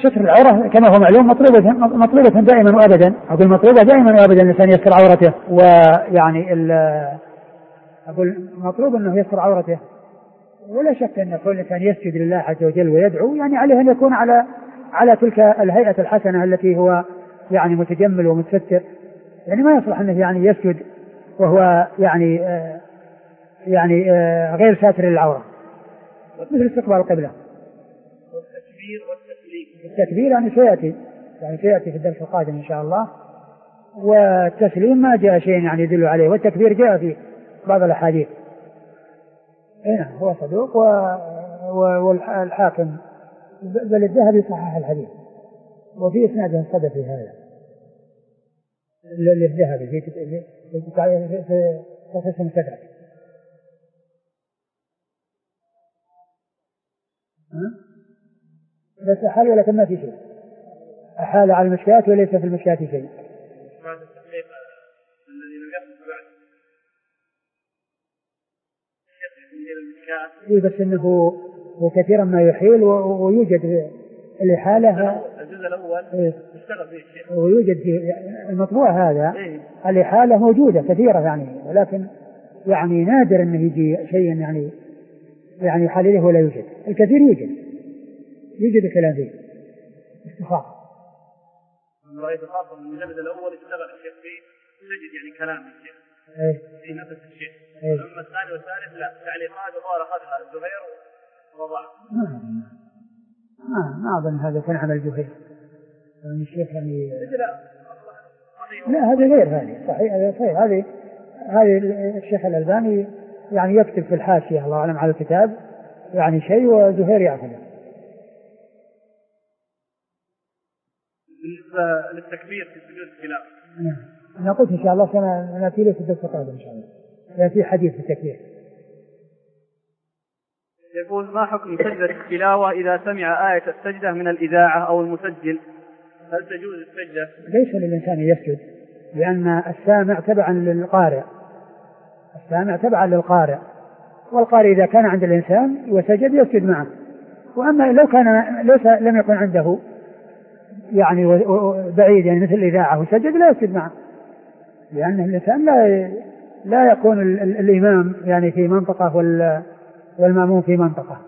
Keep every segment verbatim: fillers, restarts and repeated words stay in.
ستر العورة كما هو معلوم مطلوبة مطلوبة دائما وأبدا، أقول مطلوبة دائما وأبدا الإنسان يستر عورته، ويعني أقول مطلوب أنه يستر عورته، ولا شك أن كل إنسان يسجد لله عز وجل ويدعو يعني عليه أن يكون على على تلك الهيئة الحسنة التي هو يعني متجمل ومتستر، يعني ما يصلح أنه يعني يسجد وهو يعني آه يعني آه غير ساتر للعورة، مثل استقبال القبلة. والتكبير والتسليم. التكبير يعني سيأتي يعني سيأتي في الدرس القادم إن شاء الله، والتسليم ما جاء شيء يعني يدل عليه، والتكبير جاء في بعض الأحاديث. هنا هو صدوق والحاكم بل الذهبي صحح الحديث، وفي إسناده الصدق في هذا الذهبي في في في تصحيح المستدرك. بس أحال ولكن ما في شيء، أحال على المشكاة وليس في المشكاة شيء. إيه بس إنه هو كثيرا ما يحيل ويوجد الإحالة الجزء الأول إيه اشتغل فيه الشيخ، ويوجد في المطبوع هذا إيه؟ الإحالة موجودة كثيرة يعني، ولكن يعني نادر أنه يجي شيء يعني يعني يحلله ولا يوجد، الكثير يوجد يوجد الكلام فيه استفاق. رأيت خاصة من المجلد الأول اشتغل الشيخ فيه تجد يعني كلام الشيخ إيه؟ في نفس الشيء. إيه؟ أما الثاني والثالث لا، تعليقات وظهر أخذها الزهير ووضع. ما ما أظن هذا كان عمل زهير يعني الشيخ يعني لا لا هذا غير هذه صحيح، هذا صحيح، هذه هذه الشيخ الألباني يعني يكتب في الحاشية الله أعلم على الكتاب يعني شيء وزهير يأخذه. بالنسبة للتكبير في سجود التلاوة أنا قلت إن شاء الله سنأتي له في الدرس القادم إن شاء الله يأتي حديث في التكبير. يقول ما حكم سجدة التلاوة إذا سمع آية السجدة من الإذاعة أو المسجل، هل تجوز السجدة؟ ليس للإنسان يسجد، لأن السامع تبعا للقارئ، السامع تبعا للقارئ، والقارئ إذا كان عند الإنسان وسجد يسجد معه، وأما لو كان ليس لم يكن عنده يعني بعيد يعني مثل الإذاعة وسجد لا يسجد معه، لأن الإنسان لا لا يكون الإمام يعني في منطقة والمأموم في منطقة.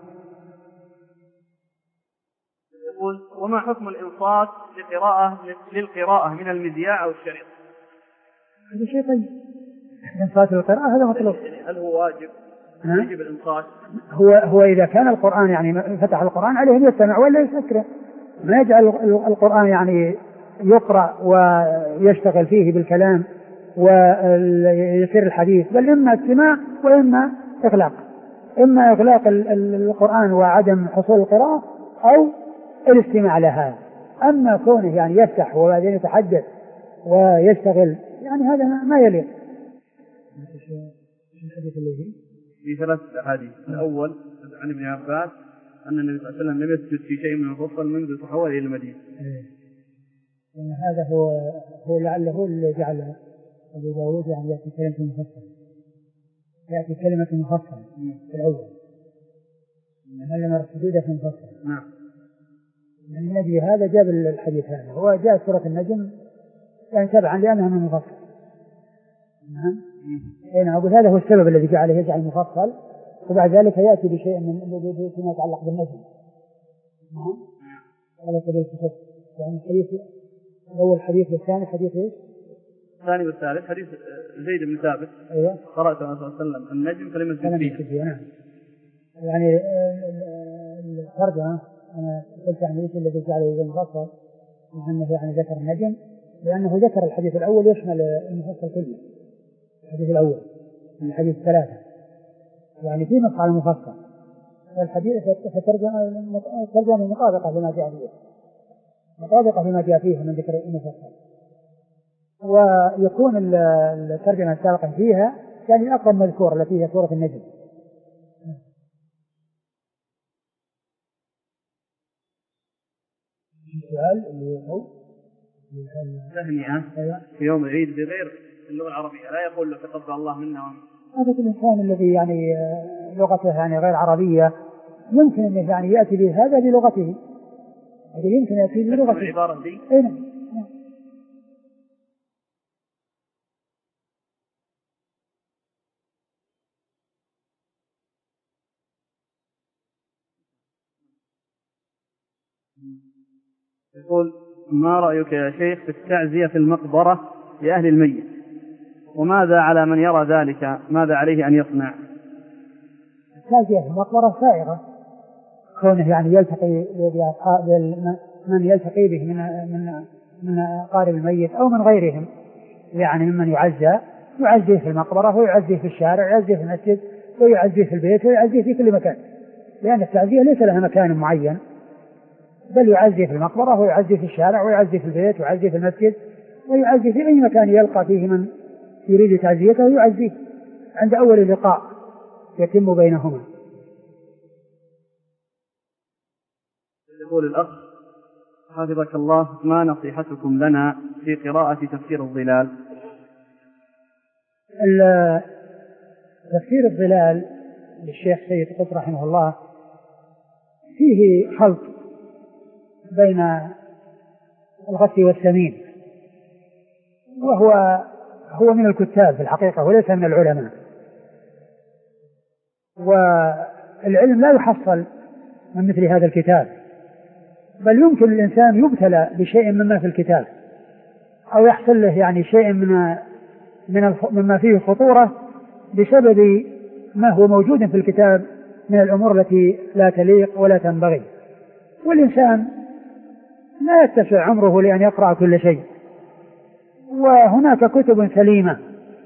يقول وما حكم الإنصات لقراءة للقراءة من المذياع أو الشريط؟ هذا شيء طيب، إنصات للقراءة هذا مطلوب. هل هو واجب؟ يجب الإنصات؟ هو هو إذا كان القرآن يعني فتح القرآن عليه أن يستمع ولا يسكره، ما يجعل القرآن يعني يقرأ ويشتغل فيه بالكلام ويصير الحديث، بل إما استماع وإما إغلاق، إما إغلاق القرآن وعدم حصول القراءة أو الاستماع لها. أما كونه يعني يفتح وبعدين يتحدث ويشتغل يعني هذا ما يليق. في ثلاث أحاديث، الأول عن ابن عباس أن النبي صلى الله عليه وسلم لم يسجد في شيء من الفصل منذ تحول إلى المدينة. هذا هو هو لعله اللي جعل أبو داود يعني يأتي كلمة مفصلة، يأتي كلمة مفصلة في الأول إنما السجود في مفصل. نعم. النبي هذا جاب الحديث هذا، هو جاء سورة النجم يعني تبعا لأنها من مفصل. نعم. أنا أقول هذا هو السبب الذي جعله يجعل مفصل، وبعد ذلك يأتي بشيء من فيما يتعلق بالنجم. نعم. هذا سبب السبب يعني الحديث الأول حديث والثاني حديث إيش؟ الثاني والثالث حديث زيد بن ثابت. أيوة. قرأت صلى الله عليه وسلم النجم فلم يسجد فيها. نعم. يعني الترجمة أنا قلت يعني إيش الذي جعله يجعل مفصل، أنه يعني ذكر النجم لأنه ذكر الحديث الأول يشمل المفصل كله، الحديث الأول من الحديث الثلاثة يعني في نص على المفصل، والحديث فترجمة مطابقة بما جاء فيه مطابقة بما جاء فيه من ذكر المفصل، ويكون الترجمة السابقة فيها يعني أقرب مذكور التي هي سورة النجم. السؤال اللي هو تهنئة في يوم العيد بغير اللغة العربية لا يقول له تقبل الله منا ومنك. هذا الإنسان الذي يعني لغته يعني غير عربية يمكن أن يعني يأتي بهذا بلغته، هذا يمكن يأتي بلغة العبارة دي. أي نعم. يقول: ما رأيك يا شيخ في التعزية في المقبرة لأهل الميت؟ وماذا على من يرى ذلك؟ ماذا عليه أن يصنع؟ التعزية في المقبرة سائغة، كونه يعني يلتقي من يلتقي به من من من أقارب الميت أو من غيرهم، يعني ممن يعزى، يعزيه في المقبرة ويعزيه في الشارع ويعزيه في المسجد ويعزيه في البيت ويعزيه في كل مكان، لأن التعزية ليس لها مكان معين، بل يعزيه في المقبرة ويعزيه في الشارع ويعزيه في البيت ويعزيه في المسجد ويعزيه في أي مكان يلقى فيه من يريد تعزيته ويعزيه عند أول لقاء يتم بينهما. يقول الأخ: حفظك الله، ما نصيحتكم لنا في قراءة تفسير الظلال؟ تفسير الظلال للشيخ سيد قطب رحمه الله فيه خلط بين الغث والسمين، وهو هو من الكتاب في الحقيقة وليس من العلماء، والعلم لا يحصل من مثل هذا الكتاب، بل يمكن الإنسان يبتلى بشيء مما في الكتاب أو يحصل له يعني شيء من من مما فيه خطورة بسبب ما هو موجود في الكتاب من الأمور التي لا تليق ولا تنبغي، والإنسان لا يتسع عمره لأن يقرأ كل شيء، وهناك كتب سليمة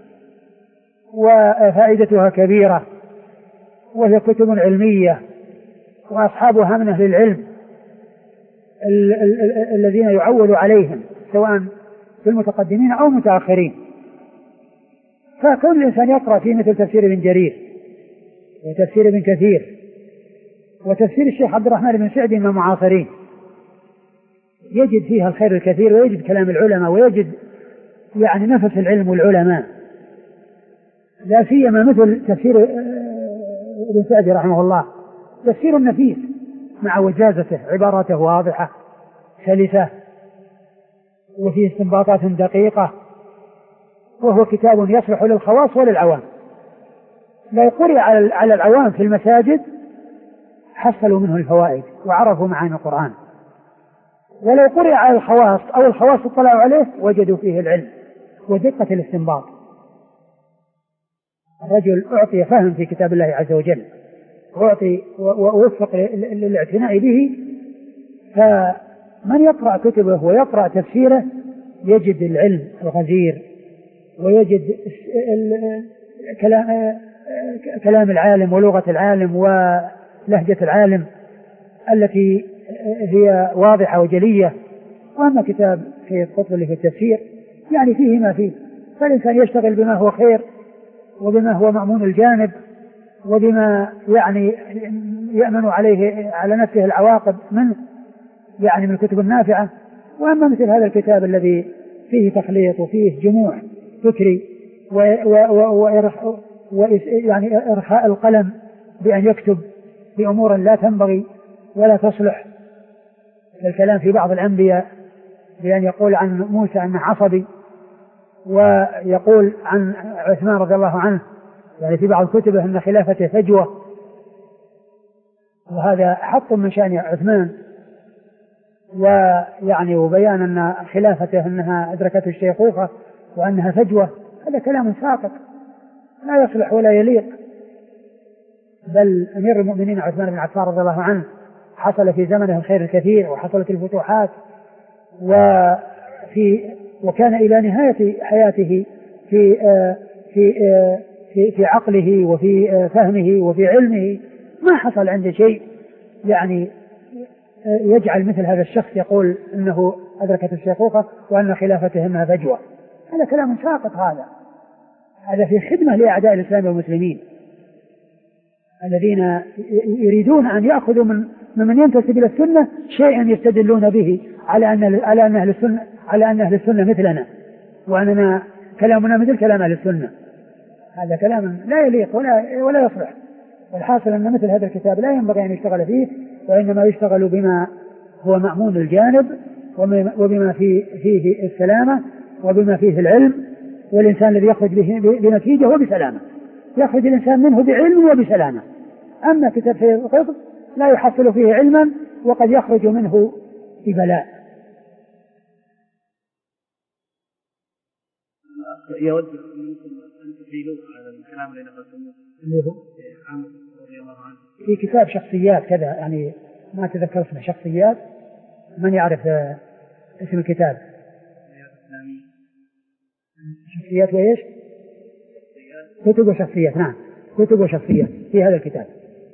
وفائدتها كبيرة وهي كتب علمية وأصحابها من أهل العلم ال- ال- ال- الذين يعول عليهم سواء في المتقدمين أو متأخرين، فكون الإنسان يقرأ في مثل تفسير ابن جرير وتفسير ابن كثير وتفسير الشيخ عبد الرحمن بن سعدي من المعاصرين يجد فيها الخير الكثير ويجد كلام العلماء ويجد يعني نفس العلم والعلماء، لا سيما مثل تفسير ابن سعدي رحمه الله، تفسير نفيس مع وجازته، عباراته واضحة سلسة وفيه استنباطات دقيقة، وهو كتاب يصلح للخواص وللعوام. لو قرئ على العوام في المساجد حصلوا منه الفوائد وعرفوا معاني القرآن، ولو قرئ على الخواص أو الخواص اطلعوا عليه وجدوا فيه العلم ودقة الاستنباط. الرجل أعطي فهم في كتاب الله عز وجل وأعطي ووفق للاعتناء به، فمن يقرأ كتبه ويقرأ تفسيره يجد العلم الغزير ويجد كلام العالم ولغة العالم ولهجة العالم التي هي واضحة وجلية. وأما كتاب سيد قطب اللي في التفسير يعني فيه ما فيه، فالإنسان يشتغل بما هو خير وبما هو مأمون الجانب وبما يعني يأمن عليه على نفسه العواقب منه يعني من الكتب النافعة. وأما مثل هذا الكتاب الذي فيه تخليط وفيه جموع فكري ويعني إرخاء القلم بأن يكتب بأمور لا تنبغي ولا تصلح، الكلام في بعض الأنبياء بأن يقول عن موسى أنه عصبي، ويقول عن عثمان رضي الله عنه يعني في بعض كتبه أن خلافته فجوة، وهذا حط من شأن عثمان، ويعني وبيان أن خلافته أنها أدركته الشيخوخة وأنها فجوة، هذا كلام ساقط لا يصلح ولا يليق. بل أمير المؤمنين عثمان بن عفان رضي الله عنه حصل في زمنه الخير الكثير وحصلت الفتوحات، وفي وكان إلى نهاية حياته في في في في عقله وفي فهمه وفي علمه ما حصل عنده شيء يعني يجعل مثل هذا الشخص يقول إنه أدركت الشيخوخة وأن خلافته إنها فجوة. هذا كلام ساقط، هذا هذا في خدمة لأعداء الإسلام والمسلمين الذين يريدون أن يأخذوا من من ينتسب إلى السنة شيئا يستدلون به على أن على أن أهل السنة على أن أهل السنة مثلنا وأننا كلامنا مثل كلام أهل السنة. هذا كلام لا يليق ولا ولا يصلح. والحاصل أن مثل هذا الكتاب لا ينبغي أن يشتغل فيه، وإنما يشتغل بما هو مأمون الجانب وبما فيه, فيه السلامة وبما فيه العلم، والإنسان الذي يخرج به بنتيجة هو بسلامة، يخرج الإنسان منه بعلم وبسلامة. أما كتاب سيد قطب لا يحصل فيه علما وقد يخرج منه ببلاء. يود منكم أن تفيدوا على الكلام الذي نقلتموه رضي الله عنه في كتاب شخصيات كذا، يعني ما تذكر اسمه، شخصيات، من يعرف اسم الكتاب؟ شخصيات وإيش؟ كتب وشخصيات. نعم، كتب وشخصيات في هذا الكتاب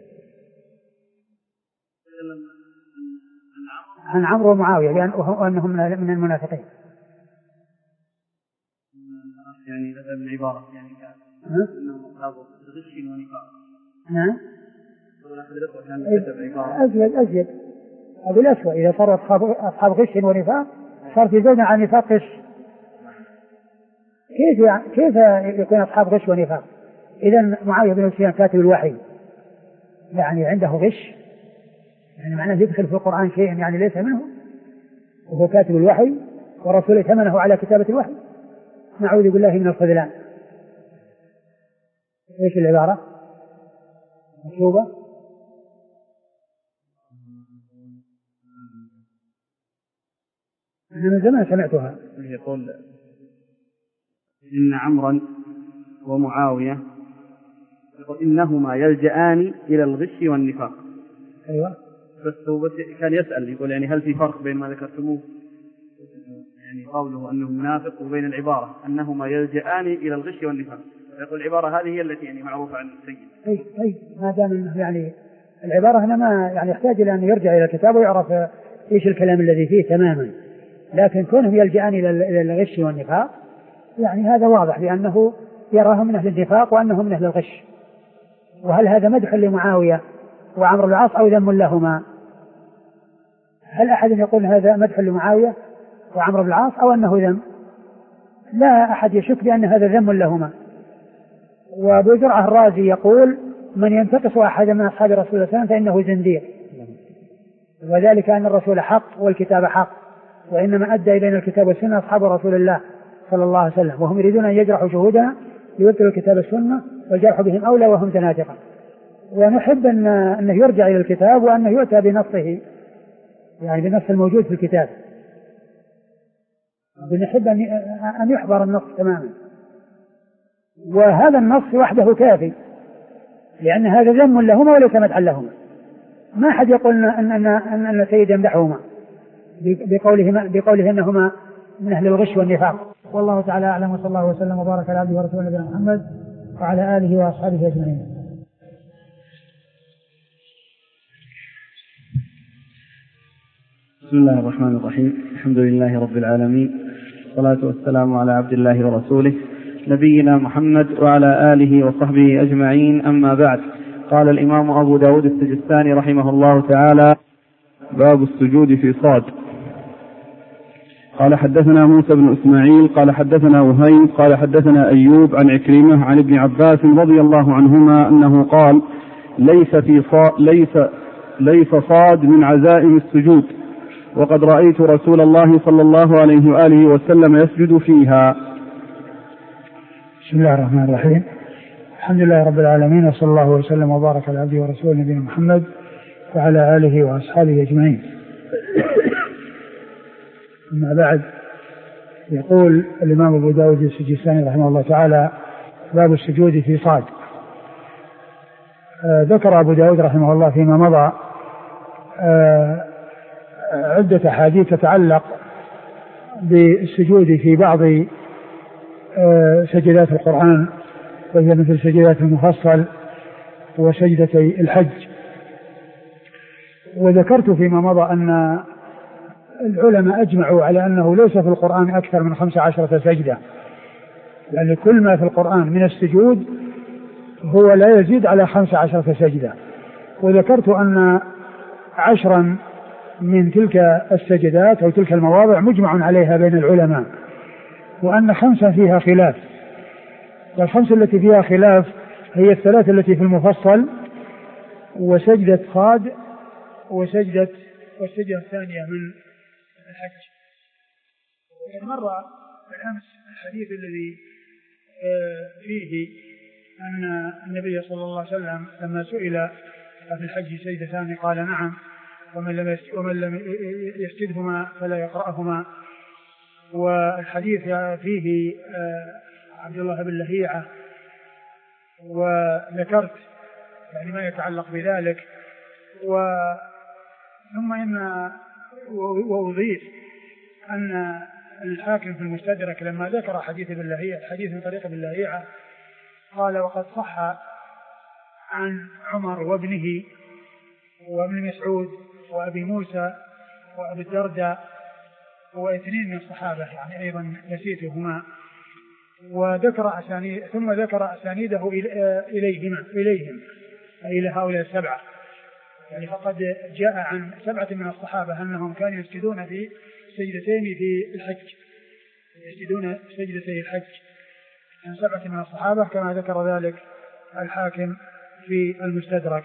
عن عمرو ومعاوية لأنهم من المنافقين. يعني هذا العبارة يعني أنهم أصحاب غش ونفاق. نعم. أزيد أزيد أبو الأسود إذا صاروا أصحاب أصحاب غش ونفاق صار في زوجنا عن نفاق غش. كيف يعني كيف يكون أصحاب غش ونفاق؟ إذا معاوية بن سفيان كاتب الوحي يعني عنده غش، يعني معناه يدخل في القرآن شيء يعني ليس منه، وهو كاتب الوحي ورسوله ثمنه على كتابة الوحي. نعوذ بالله من الخذلان. ايش العبارة؟ مكتوبة؟ أنا من زمان سمعتها. يقول إن عمرا ومعاوية يقول إنهما يلجآن إلى الغش والنفاق. أيوة. بس هو بس كان يسأل يقول يعني هل في فرق بين ما ذكرتموه يعني قوله أنه منافق وبين العبارة أنهما يلجآن إلى الغش والنفاق؟ يقول العبارة هذه هي التي يعني معروفة عن السيد. طيب طيب ما دام انه يعني العبارة هنا ما يعني يحتاج إلى أن يرجع إلى الكتاب ويعرف إيش الكلام الذي فيه تماما، لكن كونهم يلجآن إلى الغش والنفاق يعني هذا واضح بأنه يراهم من أهل النفاق وأنهم من أهل الغش. وهل هذا مدح لمعاوية وعمرو بن العاص أو ذم لهما؟ هل أحد يقول هذا مدح لمعاوية وعمرو بن العاص أو أنه ذم؟ لا أحد يشك بأن هذا ذم لهما. وأبو زرعة الرازي يقول من ينتقص أحد من أصحاب رسول الله صلى الله عليه وسلم فإنه زنديق، وذلك أن الرسول حق والكتاب حق، وإنما أدى بين الكتاب والسنة أصحاب رسول الله صلى الله عليه وسلم، وهم يريدون أن يجرحوا شهودنا ليبطلوا الكتاب والسنة والجرح بهم أولى وهم زنادقة. ونحب أن أنه يرجع إلى الكتاب وأنه يؤتى بنصه، يعني بنص الموجود في الكتاب، ونحب أن يحضر النص تماما. وهذا النص وحده كافي، لأن هذا ذم لهما وليس مدحا لهما. ما أحد يقول أن أن أن, أن السيد يمدحهما بقوله بقوله أنهما من أهل الغش والنفاق. والله تعالى أعلم، وصلى الله وسلم وبارك على عبده ورسوله نبينا محمد وعلى آله وأصحابه أجمعين. بسم الله الرحمن الرحيم. الحمد لله رب العالمين، والصلاة والسلام على عبد الله ورسوله نبينا محمد وعلى آله وصحبه أجمعين. أما بعد، قال الإمام أبو داود السجستاني رحمه الله تعالى: باب السجود في صاد. قال حدثنا موسى بن إسماعيل قال حدثنا وهيب قال حدثنا أيوب عن عكرمة عن ابن عباس رضي الله عنهما أنه قال: ليس في صاد ليس ليس صاد من عزائم السجود، وقد رأيت رسول الله صلى الله عليه وآله وسلم يسجد فيها. بسم الله الرحمن الرحيم. الحمد لله رب العالمين، وصلى الله وسلم وبارك على عبده ورسوله نبينا محمد وعلى آله وأصحابه أجمعين. أما بعد، يقول الإمام أبو داود السجستاني رحمه الله تعالى: باب السجود في صاد. آه ذكر أبو داود رحمه الله فيما مضى آه عدة أحاديث تتعلق بالسجود في بعض آه سجدات القرآن، وهي مثل سجدات المفصل وسجدتي الحج. وذكرت فيما مضى أن العلماء أجمعوا على أنه ليس في القرآن أكثر من خمس عشرة سجدة، لأن كل ما في القرآن من السجود هو لا يزيد على خمس عشرة سجدة. وذكرت أن عشرا من تلك السجدات أو تلك المواضع مجمع عليها بين العلماء، وأن خمسة فيها خلاف. والخمسة التي فيها خلاف هي الثلاث التي في المفصل، وسجدة صاد، وسجدة والسجدة الثانية من الحج. وقد مر بالأمس الحديث الذي فيه أن النبي صلى الله عليه وسلم لما سئل في الحج سجدتان قال نعم، ومن لم ومن لم يسجدهما فلا يقرأهما. والحديث فيه عبد الله بن لهيعة، وذكرت يعني ما يتعلق بذلك. ثم إن وأضيف أن الحاكم في المستدرك لما ذكر حديث ابن لهيعة الحديث من طريق ابن لهيعة قال وقد صح عن عمر وابنه وابن مسعود وأبي موسى وأبي الدرداء واثنين من الصحابة يعني أيضا نسيتهما، وذكر أسانيد ثم ذكر أسانيده إليهما إليهم أي إلى هؤلاء السبعة. يعني فقد جاء عن سبعة من الصحابة أنهم كانوا يسجدون في سجدتين في الحج، يسجدون سجدتي الحج عن سبعة من الصحابة كما ذكر ذلك الحاكم في المستدرك.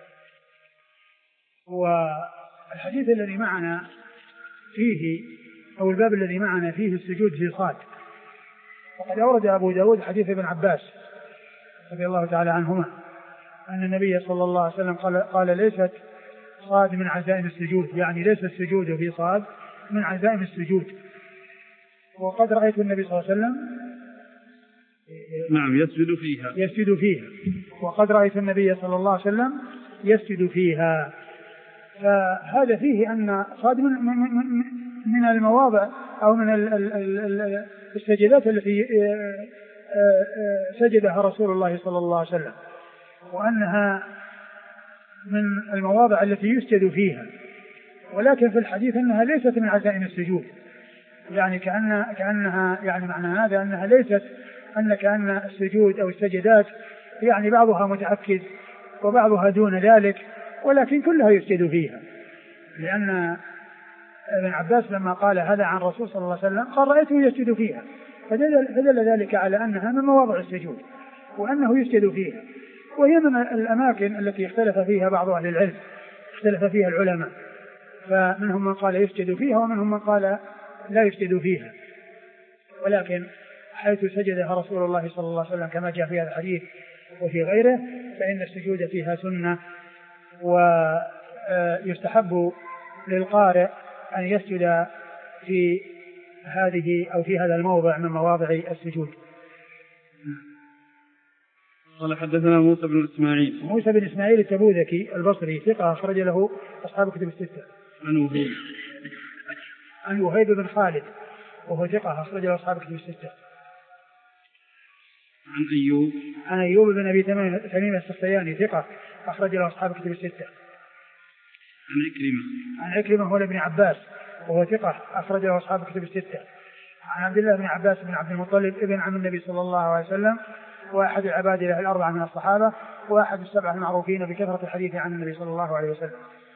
والحديث الذي معنا فيه أو الباب الذي معنا فيه السجود في صاد، وقد أورد أبو داود حديث ابن عباس رضي الله تعالى عنهما أن النبي صلى الله عليه وسلم قال, قال ليست صاد من عزائم السجود، يعني ليس السجود في صاد من عزائم السجود. وقد رأيت النبي صلى الله عليه وسلم نعم يسجد فيها يسجد فيها وقد رأيت النبي صلى الله عليه وسلم يسجد فيها. فهذا فيه أن صاد من, من, من المواضع أو من السجدات التي سجدها رسول الله صلى الله عليه وسلم، وأنها من المواضع التي يسجد فيها. ولكن في الحديث أنها ليست من عزائم السجود، يعني كأن كأنها يعني معنى هذا أنها ليست أن كأن السجود أو السجدات يعني بعضها متأكد وبعضها دون ذلك، ولكن كلها يسجد فيها. لأن ابن عباس لما قال هذا عن الرسول صلى الله عليه وسلم قال رأيته يسجد فيها، فدل ذلك على أنها من مواضع السجود وأنه يسجد فيها. وهي من الأماكن التي اختلف فيها بعض أهل العلم، اختلف فيها العلماء، فمنهم من قال يسجد فيها ومنهم من قال لا يسجد فيها. ولكن حيث سجدها رسول الله صلى الله عليه وسلم كما جاء في هذا الحديث وفي غيره فإن السجود فيها سنة، ويستحب للقارئ أن يسجد في هذه أو في هذا الموضع من مواضع السجود. قال حدثنا موسى بن إسماعيل موسى بن إسماعيل التبوذكي البصري ثقة أخرج له أصحاب كتب الستة. عن وهيب عن وهيب بن خالد وهو ثقة أخرج له أصحاب كتب الستة. عن أيوب عن أيوب بن أبي تميم السختياني ثقة أخرج له أصحاب كتب الستة. عن عكرمة عن عكرمة هو ابن عباس وهو ثقة أخرج له أصحاب كتب الستة. عن عبد الله بن عباس بن عبد المطلب ابن عم النبي صلى الله عليه وسلم وأحد العباد له الأربعة من الصحابة وأحد السبعة المعروفين بكثرة الحديث عن النبي صلى الله عليه وسلم.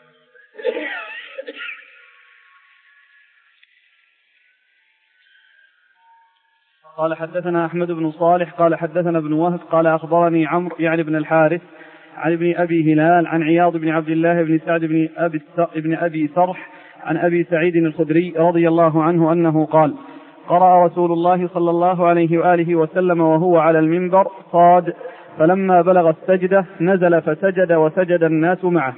قال حدثنا أحمد بن صالح قال حدثنا ابن وهب قال أخبرني عمرو يعني بن الحارث عن ابن أبي هلال عن عياض بن عبد الله بن سعد بن أبي, بن أبي سرح عن أبي سعيد الخدري رضي الله عنه أنه قال قرأ رسول الله صلى الله عليه وآله وسلم وهو على المنبر صاد فلما بلغ السجدة نزل فسجد وسجد الناس معه.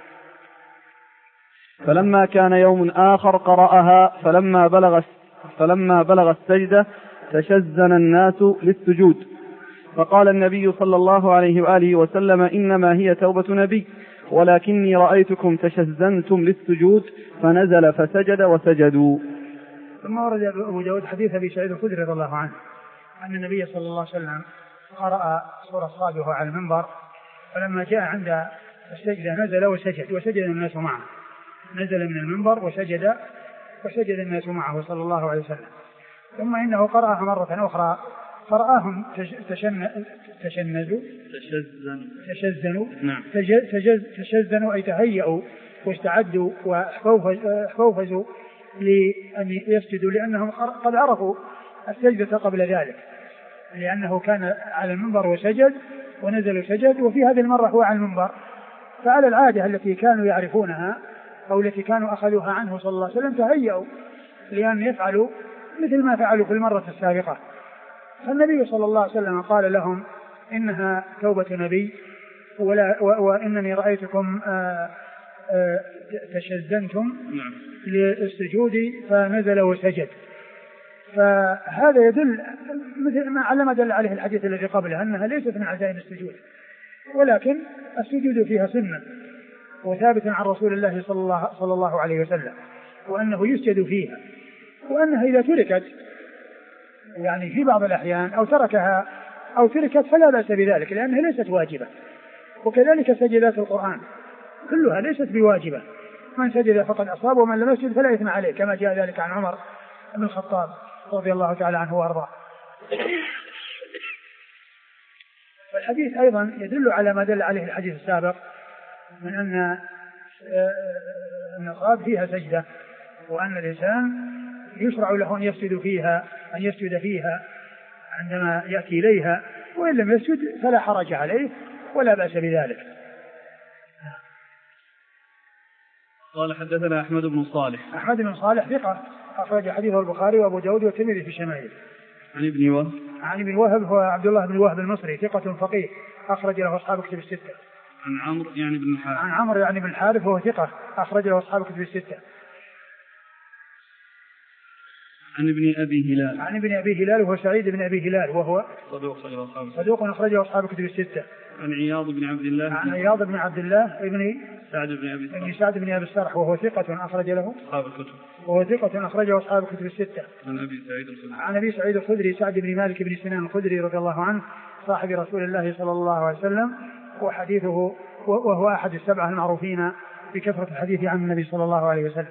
فلما كان يوم آخر قرأها فلما بلغ, فلما بلغ السجدة تشزن الناس للسجود، فقال النبي صلى الله عليه وآله وسلم إنما هي توبة نبي ولكني رأيتكم تشزنتم للسجود، فنزل فسجد وسجدوا. ثم ورد أبو داود حديث أبي سعيد الخدري رضي الله عنه أن النبي صلى الله عليه وسلم قرأ سورة صاد وهو على المنبر، فلما جاء عند السجدة نزل وسجد وسجد الناس معه، نزل من المنبر وسجد وسجد الناس معه صلى الله عليه وسلم. ثم إنه قرأها مرة أخرى فرآهم تشن... تشنزوا تشزنوا نعم. تجز... تشزنوا أي تهيئوا واستعدوا وحفوفزوا لأن يسجدوا، لأنهم قد عرفوا السجدة قبل ذلك، لأنه كان على المنبر وسجد ونزل وسجد، وفي هذه المرة هو على المنبر. فعلى العادة التي كانوا يعرفونها أو التي كانوا أخذوها عنه صلى الله عليه وسلم تهيأوا لأن يفعلوا مثل ما فعلوا في المرة السابقة. فالنبي صلى الله عليه وسلم قال لهم إنها توبة نبي ولا وإنني رأيتكم آآ آآ تشدنتم للسجود فنزل وسجد. فهذا يدل مثل ما على ما دل عليه الحديث الذي قبله أنها ليست من عزائم السجود، ولكن السجود فيها سنة وثابت عن رسول الله صلى الله, صلى الله عليه وسلم، وأنه يسجد فيها، وأنها إذا تركت يعني في بعض الأحيان أو تركها أو تركت فلا بأس بذلك لأنها ليست واجبة. وكذلك سجدات القرآن كلها ليست بواجبة، من سجد فقد أصاب ومن لم يسجد فلا إثم عليه، كما جاء ذلك عن عمر بن الخطاب رضي الله تعالى عنه وأرضاه. والحديث أيضا يدل على ما دل عليه الحديث السابق من أن النصاب فيها سجدة، وأن الإنسان يشرع له أن يسجد فيها أن يسجد فيها عندما يأتي إليها، وإن لم يسجد فلا حرج عليه ولا بأس بذلك. قال حدثنا أحمد بن صالح. أحمد بن صالح ثقة أخرج حديثه البخاري وأبو داود والترمذي في الشمائل. عن ابن وهب. عن ابن وهب هو عبد الله بن وهب المصري ثقة فقيه أخرج له أصحاب كتب الستة. عن عمرو يعني بن الحارث. عن عمرو يعني بن الحارث وهو ثقة أخرج له أصحاب كتب الستة. عن ابن أبي هلال. عن ابن أبي هلال وهو سعيد بن أبي هلال وهو صدوق أخرجه أصحاب كتب الستة. عن عياض بن عبد الله. عن عياض بن عبد الله ابن سعد بن أبي ابن سعد بن أبي السرح وهو ثقة أخرج له أصحاب الكتب. وهو ثقة أخرجه أصحاب كتب الستة. عن أبي سعيد الخدري. عن أبي سعيد الخدري سعد بن مالك بن سنان الخدري رضي الله عنه صاحب رسول الله صلى الله عليه وسلم، وحديثه وهو أحد السبعة المعروفين بكثرة الحديث عن النبي صلى الله عليه وسلم.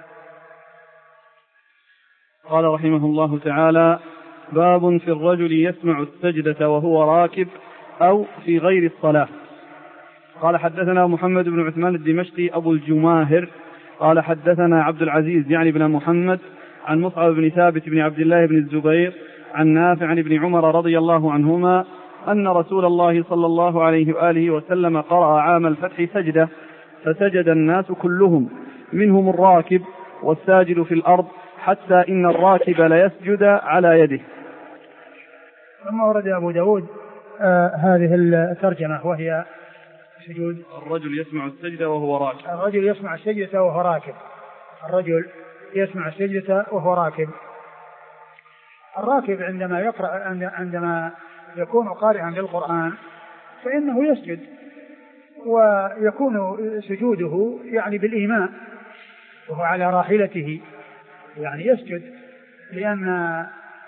قال رحمه الله تعالى: باب في الرجل يسمع السجدة وهو راكب أو في غير الصلاة. قال حدثنا محمد بن عثمان الدمشقي أبو الجماهر قال حدثنا عبد العزيز يعني بن محمد عن مصعب بن ثابت بن عبد الله بن الزبير عن نافع عن ابن عمر رضي الله عنهما أن رسول الله صلى الله عليه وآله وسلم قرأ عام الفتح سجدة فسجد الناس كلهم منهم الراكب والساجد في الأرض حتى إن الراكب ليسجد على يده. ثم ورد أبو داود آه هذه الترجمة وهي سجود الرجل يسمع السجدة وهو راكب. الرجل يسمع السجدة وهو راكب. الرجل يسمع السجدة وهو راكب. الراكب عندما يقرأ عندما يكون قارئا للقرآن فإنه يسجد، ويكون سجوده يعني بالإيماء وهو على راحلته، يعني يسجد لأن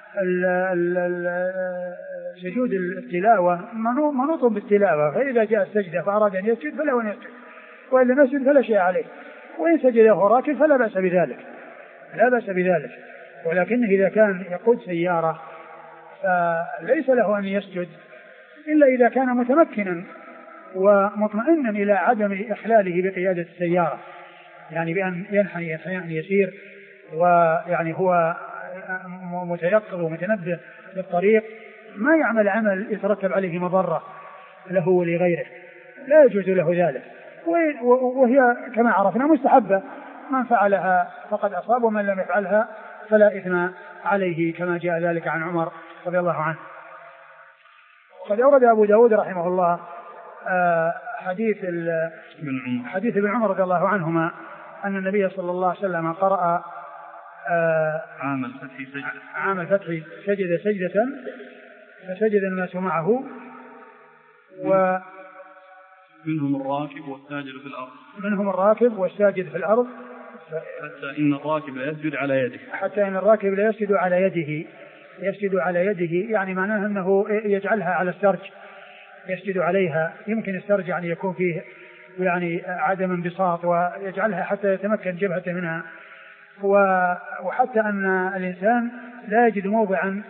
سجود التلاوة منوط بالتلاوة، فإذا جاء السجدة فأراد أن يسجد فله أن يسجد، وإن لم يسجد فلا شيء عليه، وإن سجد وهو راكب فلا بأس بذلك لا بأس بذلك. ولكن إذا كان يقود سيارة فليس له أن يسجد إلا إذا كان متمكنا ومطمئنا إلى عدم إخلاله بقيادة السيارة، يعني بأن ينحني ينحني يسير ويعني هو متيقظ ومتنبه للطريق، ما يعمل عمل يترتب عليه مضرة له ولغيره، لا يجوز له ذلك. وهي كما عرفنا مستحبة، من فعلها فقد أصاب ومن لم يفعلها فلا إثم عليه، كما جاء ذلك عن عمر رضي الله عنه. قد أورد أبو داود رحمه الله حديث حديث ابن عمر رضي الله عنهما أن النبي صلى الله عليه وسلم قرأ عام الفتح سجدة عام الفتح سجد سجدة فسجد الناس معه، و منهم الراكب والساجد في الأرض منهم الراكب والساجد في الأرض حتى إن الراكب لا يسجد على يده حتى إن الراكب لا يسجد على يده يسجد على يده يعني معناه أنه يجعلها على السرج، يسجد عليها. يمكن السرج يعني يكون فيه يعني عدم انبساط، ويجعلها حتى يتمكن جبهة منها، وحتى أن الإنسان لا يجد موضعا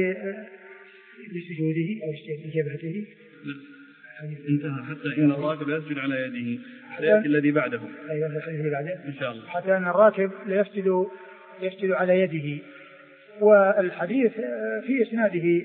لسجوده أو لجبهته. انتهى حتى إن الراكب يسجد على يده. الحديث الذي بعده أيوة الذي بعده إن شاء الله. حتى أن الراكب يسجد يسجد على يده. والحديث في إسناده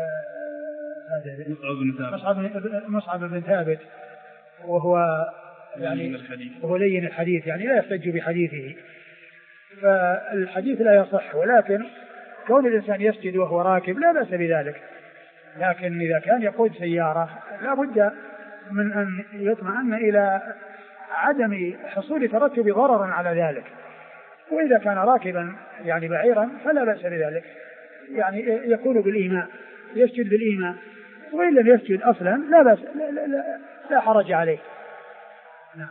مصعب بن ثابت مصعب بن ثابت وهو يعني وهو لين الحديث، يعني لا يحتج بحديثه، فالحديث لا يصح. ولكن كون الإنسان يسجد وهو راكب لا بأس بذلك، لكن إذا كان يقود سيارة لا بد من أن يطمئن إلى عدم حصول ترتب ضرر على ذلك. وإذا كان راكبا يعني بعيرا فلا بأس بذلك، يعني يكون بالإيماء، يسجد بالإيماء، وإن لم يسجد أصلا لا بأس، لا, لا, لا, لا حرج عليه. نعم.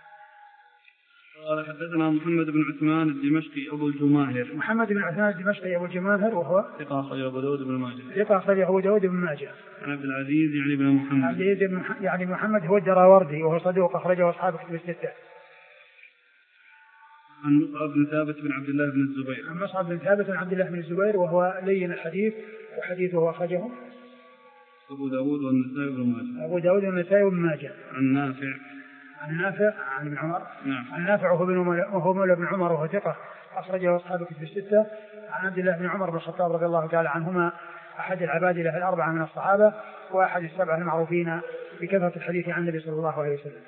قال حدثنا محمد بن عثمان الدمشقي أبو الجماهر. محمد بن عثمان الدمشقي أبو الجماهر وهو ثقة أخرجه أبو داود بن ماجه. ثقة أخرجه أبو داود بن ماجه. عن عبد العزيز يعني بن محمد. عبد العزيز يعني محمد هو الدراوردي وهو صدوق أخرجه أصحاب كتب الستة. عن مصعب بن ثابت بن عبد الله بن الزبير. عن مصعب بن ثابت بن عبد الله بن الزبير وهو لين الحديث، وحديثه أخرجه أبو داود والنسائي بن ماجه. أبو داود والنسائي بن ماجه. عن نافع. عن نافع عن ابن عمر. نعم. عن نافع وهو مولى بن عمر وهو ثقة أخرجه أصحاب كتب الستة. عن عبد الله بن عمر بن الخطاب رضي الله تعالى عنهما أحد العبادلة الأربعة من الصحابة وأحد السبعة المعروفين بكثرة الحديث عن النبي صلى الله عليه وسلم.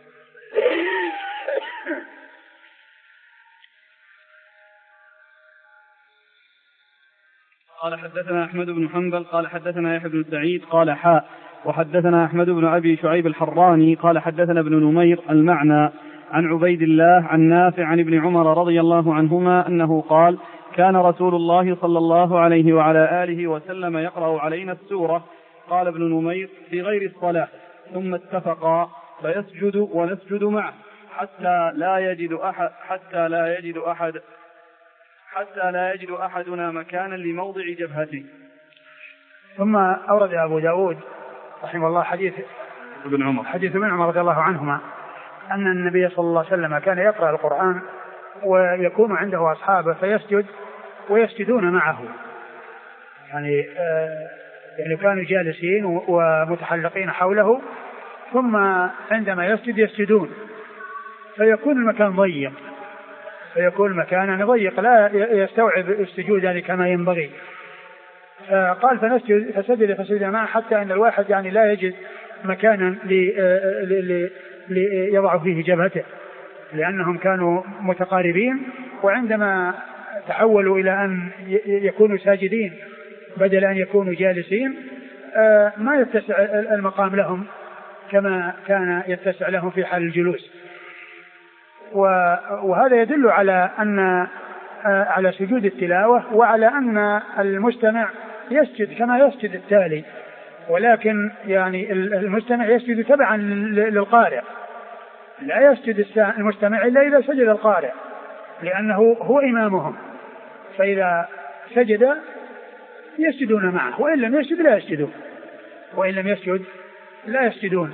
قال حدثنا أحمد بن حنبل قال حدثنا يحيى بن سعيد قال حاء وحدثنا أحمد بن أبي شعيب الحراني قال حدثنا ابن نمير المعنى عن عبيد الله عن نافع عن ابن عمر رضي الله عنهما أنه قال كان رسول الله صلى الله عليه وعلى آله وسلم يقرأ علينا السورة. قال ابن نمير في غير الصلاة ثم اتفقا فيسجد ونسجد معه حتى لا يجد أحد حتى لا يجد أحد حتى لا يجد أحدنا مكانا لموضع جبهته. ثم أورد أبو داود رحمه الله حديث ابن عمر حديث ابن عمر رضي الله عنهما أن النبي صلى الله عليه وسلم كان يقرأ القرآن ويكون عنده أصحابه فيسجد ويسجدون معه، يعني آه يعني كانوا جالسين ومتحلقين حوله، ثم عندما يسجد يسجدون فيكون المكان ضيق، فيكون مكانا ضيق لا يستوعب السجود يعني كما ينبغي. قال فنسجد فسجد فسجد معه حتى أن الواحد يعني لا يجد مكانا ليضع فيه جبهته، لأنهم كانوا متقاربين، وعندما تحولوا إلى أن يكونوا ساجدين بدل أن يكونوا جالسين ما يتسع المقام لهم كما كان يتسع لهم في حال الجلوس. وهذا يدل على أن على سجود التلاوة وعلى أن المستمع يسجد كما يسجد التالي، ولكن يعني المستمع يسجد تبعا للقارئ، لا يسجد المستمع إلا إذا سجد القارئ لأنه هو إمامهم، فإذا سجد يسجدون معه، وإن لم يسجد لا يسجدون، وإن لم يسجد لا يسجدون.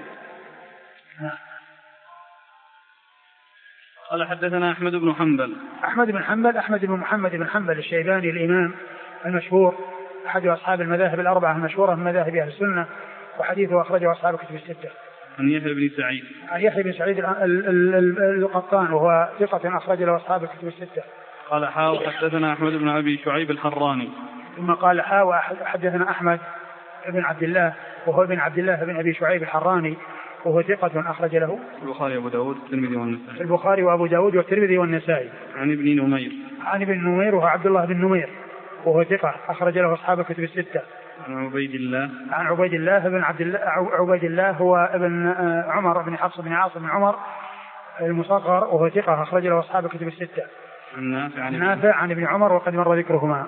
قال حدثنا أحمد بن حنبل. أحمد بن حنبل أحمد بن محمد بن حنبل الشيباني الإمام المشهور أحد أصحاب المذاهب الأربعة المشهورة من مذاهب أهل السنة، وحديثه أخرجه أصحاب كتب الستة. عن يحيى بن سعيد. عن يحيى بن سعيد القطان وهو ثقة أخرج له أصحاب كتب الستة. قال حا وحدثنا أحمد بن أبي شعيب الحراني. ثم قال حا وحدثنا أحمد بن عبد الله وهو ابن عبد الله بن أبي شعيب الحراني وهو ثقة أخرج له البخاري وأبو داود والترمذي والنسائي. البخاري وأبو داود والترمذي والنسائي. عن ابن نمير. عن ابن نمير وهو عبد الله بن نمير وهو ثقة أخرج له أصحاب كتب الستة. عن عبيد الله. عن عبيد الله بن عبد الله عبيد الله هو ابن عمر بن حفص بن عاصم بن عمر المصغر وهو ثقة أخرج له أصحاب كتب الستة. عن نافع عن, نافع عن ابن عمر وقد مر ذكرهما.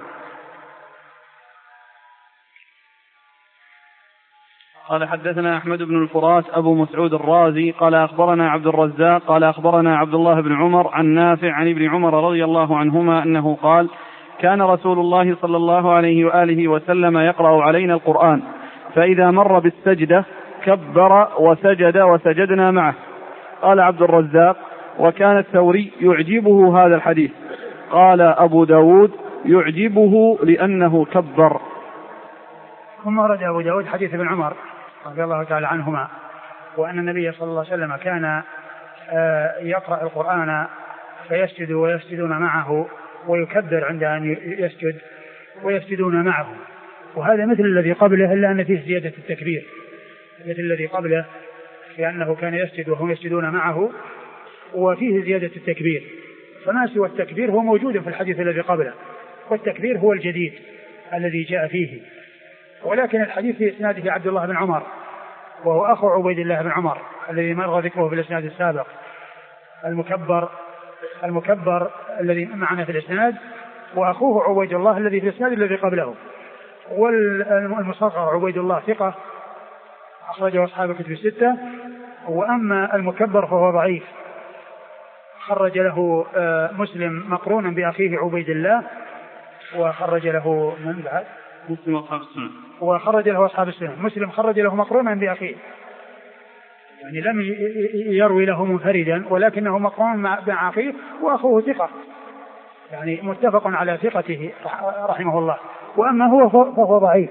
قال حدثنا أحمد بن الفرات أبو مسعود الرازي قال أخبرنا عبد الرزاق قال أخبرنا عبد الله بن عمر عن نافع عن ابن عمر رضي الله عنهما أنه قال كان رسول الله صلى الله عليه وآله وسلم يقرأ علينا القرآن فإذا مر بالسجدة كبر وسجد وسجدنا معه. قال عبد الرزاق وكان الثوري يعجبه هذا الحديث. قال أبو داود يعجبه لأنه كبر. ثم ورد أبو داود حديث ابن عمر رضي الله تعالى عنهما وأن النبي صلى الله عليه وسلم كان يقرأ القرآن فيسجد ويسجدون معه ويكبر عند أن يسجد ويسجدون معه، وهذا مثل الذي قبله إلا أن فيه زيادة التكبير، مثل الذي قبله لأنه كان يسجد وهم يسجدون معه، وفيه زيادة التكبير، فما سوى التكبير هو موجود في الحديث الذي قبله، والتكبير هو الجديد الذي جاء فيه. ولكن الحديث في إسناده عبد الله بن عمر وهو أخو عبيد الله بن عمر الذي مر ذكره في الإسناد السابق، المكبر المكبر الذي معنا في الإسناد، وأخوه عبيد الله الذي في الإسناد الذي قبله. والمصغر عبيد الله ثقة أخرجه أصحاب الكتب الستة، وأما المكبر فهو ضعيف، خرج له مسلم مقرونا بأخيه عبيد الله، وخرج له من بعد مسلم أصحاب السنة، وخرج له أصحاب السنة. مسلم خرج له مقرونا بأخيه، يعني لم يروي له منفردا ولكنه مقرون مع أخيه، وأخوه ثقة، يعني متفق على ثقته رحمه الله. وأما هو فهو ضعيف.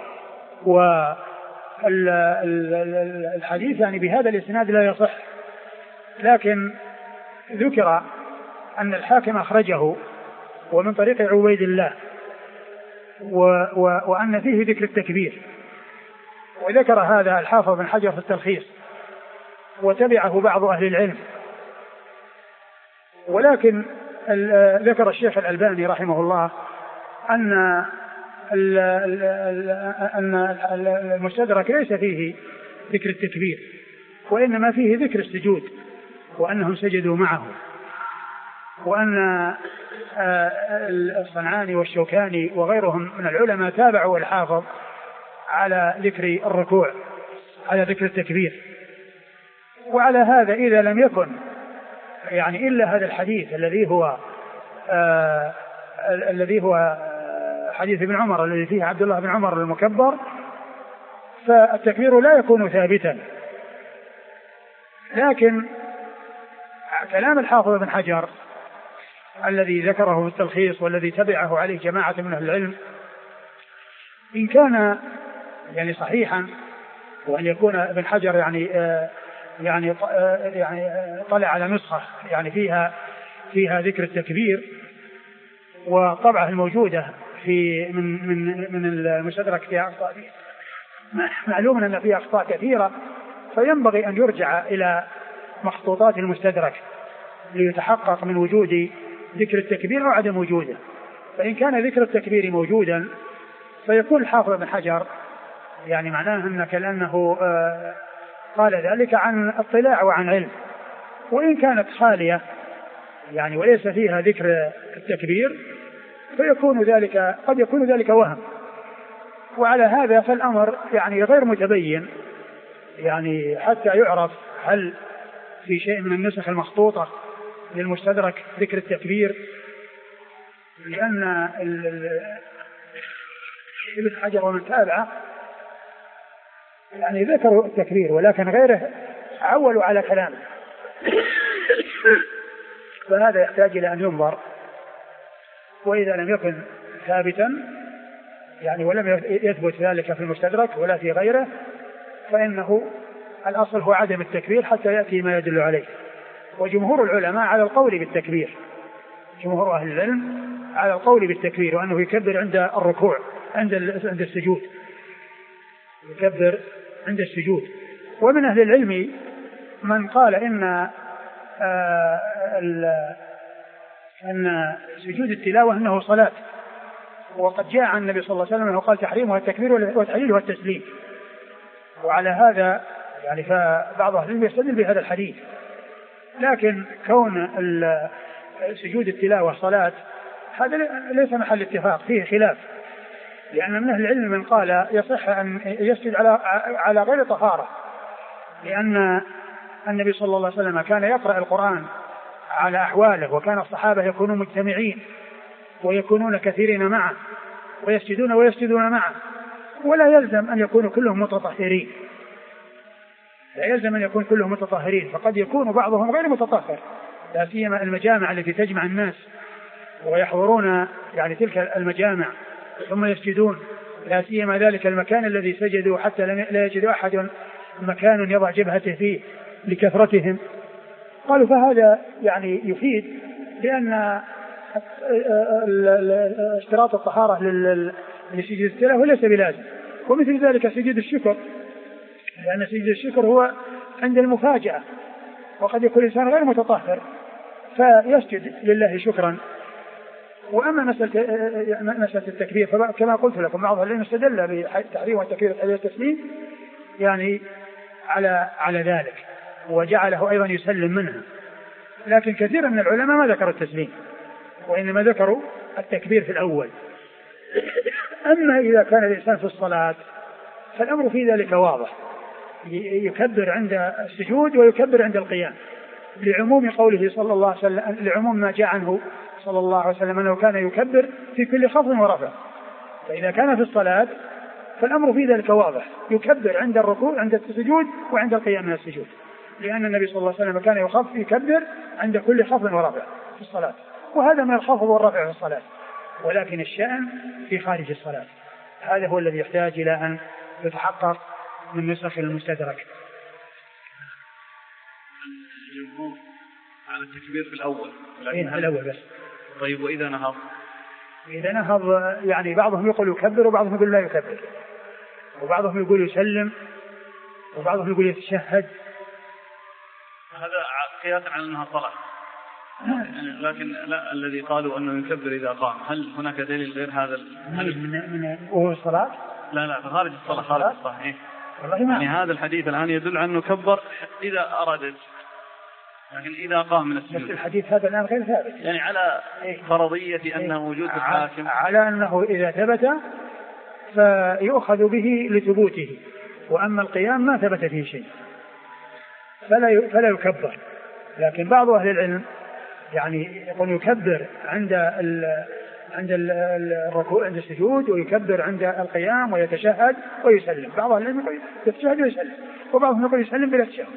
والحديث يعني بهذا الإسناد لا يصح، لكن ذكر أن الحاكم أخرجه ومن طريق عبيد الله، و و وأن فيه ذكر التكبير، وذكر هذا الحافظ بن حجر في التلخيص، وتبعه بعض أهل العلم. ولكن ذكر الشيخ الألباني رحمه الله أن أن المستدرك ليس فيه ذكر التكبير، وإنما فيه ذكر السجود، وأنهم سجدوا معه، وأن الصنعاني والشوكاني وغيرهم من العلماء تابعوا الحافظ على ذكر الركوع، على ذكر التكبير. وعلى هذا إذا لم يكن يعني إلا هذا الحديث الذي هو آه الذي هو حديث ابن عمر الذي فيه عبد الله بن عمر المكبر، فالتكبير لا يكون ثابتا. لكن كلام الحافظ بن حجر الذي ذكره في التلخيص والذي تبعه عليه جماعة من أهل العلم، إن كان يعني صحيحا، وأن يكون ابن حجر يعني آه يعني آه يعني طلع على نسخة يعني فيها فيها ذكر التكبير، وطبعه الموجودة في من من من المستدرك فيها أخطاء، معلوم أن فيها أخطاء كثيرة، فينبغي أن يرجع إلى مخطوطات المستدرك ليتحقق من وجود ذكر التكبير أو عدم وجوده. فإن كان ذكر التكبير موجودا فيكون الحافظ بن حجر يعني معناه أن كأنه قال ذلك عن اطلاع وعن علم. وإن كانت خالية يعني وليس فيها ذكر التكبير فيكون ذلك قد يكون ذلك وهم. وعلى هذا فالأمر يعني غير متبين يعني حتى يعرف هل في شيء من النسخ المخطوطة للمستدرك ذكر التكبير، لأن ابن حجر ومن تابعه يعني ذكروا التكبير ولكن غيره عولوا على كلامه، فهذا يحتاج إلى أن ينظر. وإذا لم يكن ثابتا يعني ولم يثبت ذلك في المستدرك ولا في غيره فإنه الأصل هو عدم التكبير حتى يأتي ما يدل عليه. وجمهور العلماء على القول بالتكبير، جمهور أهل العلم على القول بالتكبير، وأنه يكبر عند الركوع عند عند السجود، يكبر عند السجود. ومن أهل العلم من قال إن آه أن سجود التلاوة أنه صلاة، وقد جاء عن النبي صلى الله عليه وسلم أنه قال تحريمها التكبير وتحليلها التسليم. وعلى هذا يعني فبعض أهل العلم يستدل بهذا الحديث. لكن كون سجود التلاوة صلاة هذا ليس محل اتفاق، فيه خلاف، لأن من أهل العلم من قال يصح أن يسجد على على غير طهارة، لأن النبي صلى الله عليه وسلم كان يقرأ القرآن على أحواله، وكان الصحابة يكونون مجتمعين ويكونون كثيرين معه ويسجدون ويسجدون معه، ولا يلزم أن يكونوا كلهم متطهرين، لا يلزم أن يكون كلهم متطهرين، فقد يكون بعضهم غير متطهر، لا سيما المجامع التي تجمع الناس ويحضرون يعني تلك المجامع ثم يسجدون، لا سيما ذلك المكان الذي سجدوا حتى لا يجد أحد مكان يضع جبهته فيه لكثرتهم. قالوا فهذا يعني يفيد لأن اشتراط الطهارة لسجود التلاوة ليس بلازم. ومثل ذلك سجود الشكر، لأن سجود الشكر هو عند المفاجأة، وقد يكون الإنسان غير متطهر فيسجد لله شكرا. وأما مسألة مسألة التكبير فكما قلت لكم بعض العلم استدل بتحريم والتكبير تحليل التسليم يعني على على ذلك وجعله أيضا يسلم منها، لكن كثير من العلماء ما ذكروا التسليم وإنما ذكروا التكبير في الأول. أما إذا كان الإنسان في الصلاة فالأمر في ذلك واضح، يكبر عند السجود ويكبر عند القيام لعموم قوله صلى الله عليه وسلم، لعموم ما جاء عنه صلى الله عليه وسلم أنه كان يكبر في كل خفض ورفع. فإذا كان في الصلاة فالأمر في ذلك واضح، يكبر عند الركوع عند السجود وعند القيام من السجود، لأن النبي صلى الله عليه وسلم كان يخفض يكبر عند كل خفض ورفع في الصلاة، وهذا من الخفض والرفع في الصلاة. ولكن الشأن في خارج الصلاة، هذا هو الذي يحتاج إلى أن يتحقق من نسخ المستدرك. الجمهور على التكبير في الأول في الأول بس. طيب وإذا نهض؟ إذا نهض يعني بعضهم يقول يكبر وبعضهم يقول لا يكبر، وبعضهم يقول يسلم وبعضهم يقول يتشهد. هذا قياسا على أنها صلاة، لكن لا الذي قالوا أنه يكبر إذا قام، هل هناك دليل غير هذا؟ هل من من وهو الصلاة؟ لا لا خارج الصلاة، خارج الصلاة. إيه؟ يعني هذا الحديث الآن يدل على أنه كبر إذا أراد، لكن إذا قام من السجود. بس الحديث هذا الآن غير ثابت، يعني على فرضية أنه وجود الحاكم، على أنه إذا ثبت فيؤخذ به لثبوته، وأما القيام ما ثبت فيه شيء فلا فلا يكبر. لكن بعض أهل العلم يعني يقول يكبر عند ال عند الركوع عند السجود، ويكبر عند القيام ويتشهد ويسلم. بعض أهل العلم يقول يتشهد ويسلم، وبعضهم يقول يسلم بلا تشهد.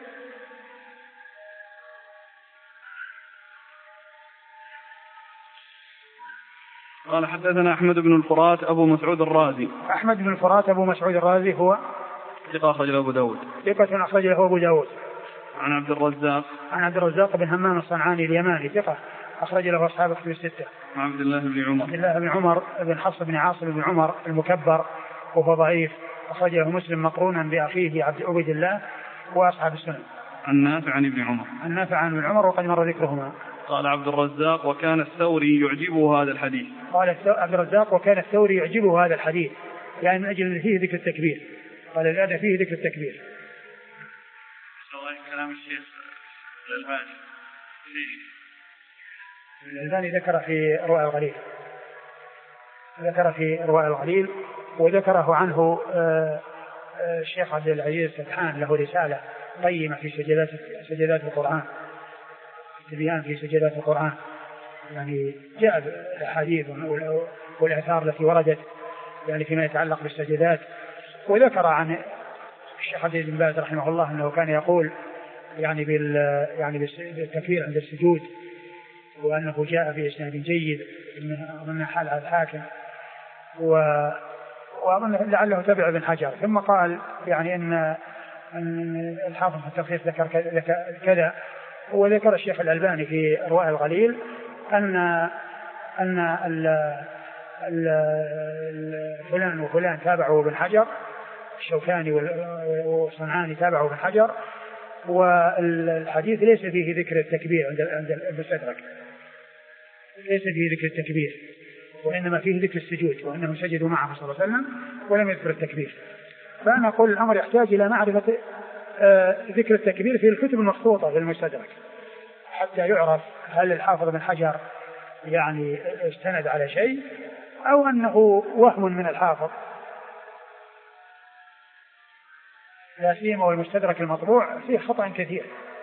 قال حدثنا أحمد بن الفرات أبو مسعود الرازي. أحمد بن الفرات أبو مسعود الرازي هو ثقة أخرج له أبو داود. ثقة أخرج له أبو داود. عن عبد الرزاق. عن عبد الرزاق بن همام الصنعاني اليماني ثقة أخرج له أصحاب الكتب الستة. عن عبد الله بن عمر. عبد الله بن عمر بن حفص بن عاصم بن عمر المكبر وهو ضعيف، أخرج له مسلم مقرونا بأخيه عبد عبيد الله وأصحاب السنن. عن نافع عن ابن عمر. عن نافع عن ابن عمر وقد مر ذكرهما. قال عبد الرزاق وكان الثوري يعجبه هذا الحديث. قال عبد الرزاق وكان الثوري يعجبه هذا الحديث، يعني من أجل فيه ذكر التكبير، قال الآن فيه ذكر التكبير. سواء كلام الشيخ الألباني الألباني ذكر في رواء الغليل، ذكر في رواء الغليل وذكره عنه الشيخ عبد العزيز السدحان، له رسالة قيمة في سجلات سجلات القرآن، تبيان في سجلات القرآن، يعني جاء الأحاديث والآثار التي وردت يعني فيما يتعلق بالسجدات. وذكر عن الشيخ عبد بن باز رحمه الله أنه كان يقول يعني بال يعني بالتكبير عند السجود، وأنه جاء بإسناد جيد من حال الحاكم، وأظن لعله تبع ابن حجر. ثم قال يعني أن الحافظ في التلخيص ذكر كذا، وذكر الشيخ الألباني في رواء الغليل أن أن ال ال فلان وفلان تابعوا ابن حجر، الشوكاني والصنعاني تابعوا ابن حجر، والحديث ليس فيه ذكر التكبير عند عند المستدرك، ليس فيه ذكر التكبير، وإنما فيه ذكر السجود، وأنهم سجدوا معه صلى الله عليه وسلم ولم يذكر التكبير. فأنا أقول الأمر يحتاج إلى معرفة آه ذكر التكبير في الكتب المخطوطة في المستدرك، حتى يعرف هل الحافظ بن حجر يعني استند على شيء أو أنه وهم من الحافظ، لا سيما والمستدرك المطبوع فيه خطأ كثير.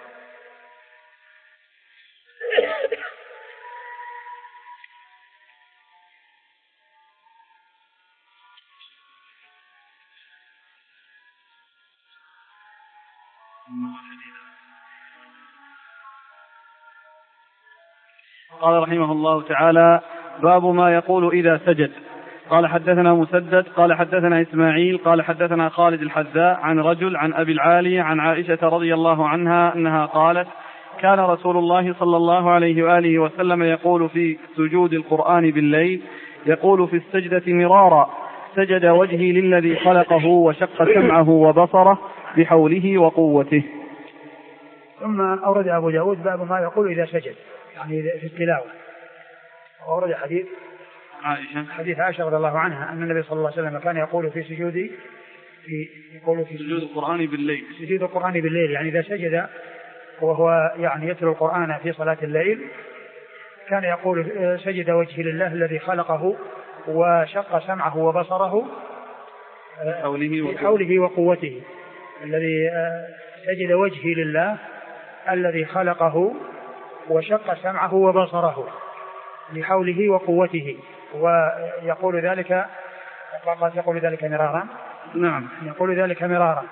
قال رحمه الله تعالى: باب ما يقول إذا سجد. قال حدثنا مسدد قال حدثنا إسماعيل قال حدثنا خالد الحذاء عن رجل عن أبي العالي عن عائشة رضي الله عنها أنها قالت: كان رسول الله صلى الله عليه وآله وسلم يقول في سجود القرآن بالليل، يقول في السجدة مرارا: سجد وجهي للذي خلقه وشق سمعه وبصره بحوله وقوته. ثم أورد أبو داود باب ما يقول إذا سجد يعني في التلاوة. أورد حديث عائشة حديث عائشة رضي الله عنها أن النبي صلى الله عليه وسلم كان يقول في سجود في يقول في سجود القرآن بالليل سجود القرآن بالليل يعني إذا سجد وهو يعني يتلو القرآن في صلاة الليل كان يقول سجد وجهي لله الذي خلقه وشق سمعه وبصره حوله, حوله وقوته. الذي سجد وجهي لله الذي خلقه وشق سمعه وبصره لحوله وقوته. ويقول ذلك قد يقول ذلك مرارا. نعم يقول ذلك مرارا.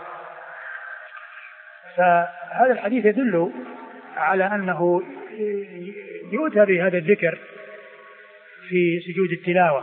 فهذا الحديث يدل على أنه يؤتى بهذا الذكر في سجود التلاوة،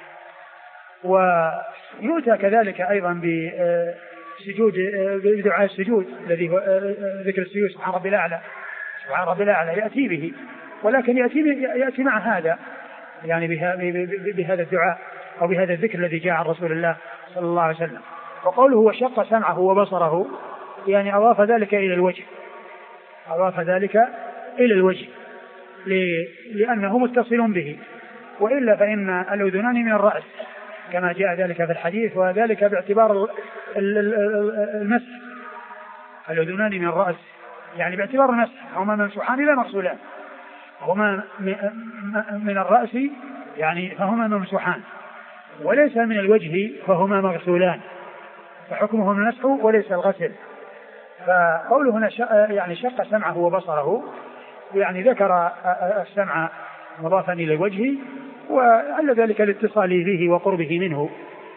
ويؤتى كذلك أيضا بسجود بدعاء السجود الذي هو ذكر السجود سبحان ربي الأعلى سبحان ربي الأعلى يأتي به، ولكن يأتي, يأتي مع هذا يعني بهذا الدعاء أو بهذا الذكر الذي جاء عن رسول الله صلى الله عليه وسلم. وقوله وشق سمعه وبصره يعني أضاف ذلك إلى الوجه أضاف ذلك إلى الوجه لأنه متصل به، وإلا فإن الأذنان من الرأس كما جاء ذلك في الحديث، وذلك باعتبار المسح. الأذنان من الرأس يعني باعتبار المسح هما ممسوحان لا مغسولان، هما من الرأس يعني فهما ممسوحان، وليس من الوجه فهما مغسولان، فحكمهم المسح وليس الغسل. فقوله هنا يعني شق سمعه وبصره يعني ذكر السمع مضافا إلى الوجه، وعل ذلك الاتصال به وقربه منه.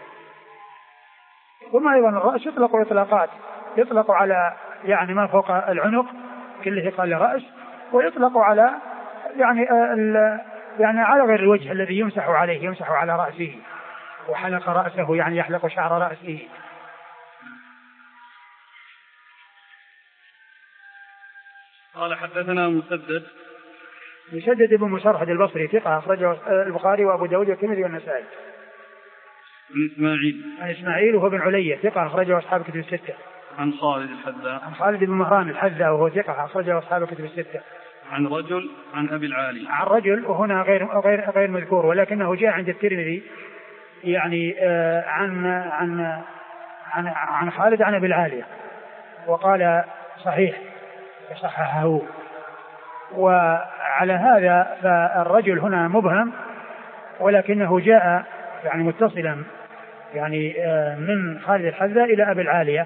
ثم أيضا الرأس يطلق إطلاقات، يطلق على يعني ما فوق العنق كله قال رأس، ويطلق على يعني يعني على غير الوجه الذي يمسح عليه، يمسح على رأسه وحلق رأسه يعني يحلق شعر رأسه. قال حدثنا مسدد مسدد بن مسرحد البصري ثقة أخرجه البخاري وأبو داود والترمذي والنسائي. عن إسماعيل عن إسماعيل وهو بن علية ثقة أخرجه أصحاب الكتب الستة. عن خالد الحذاء عن خالد بن مهران الحذاء وهو ثقة أخرجه أصحاب الكتب الستة. عن رجل عن أبي العالي عن رجل وهنا غير غير غير مذكور، ولكنه جاء عند الترمذي يعني آه عن عن عن عن خالد عن أبي العالي وقال صحيح وصححه. وعلى هذا فالرجل هنا مبهم، ولكنه جاء يعني متصلا يعني من خالد الحذاء إلى أبي العالية،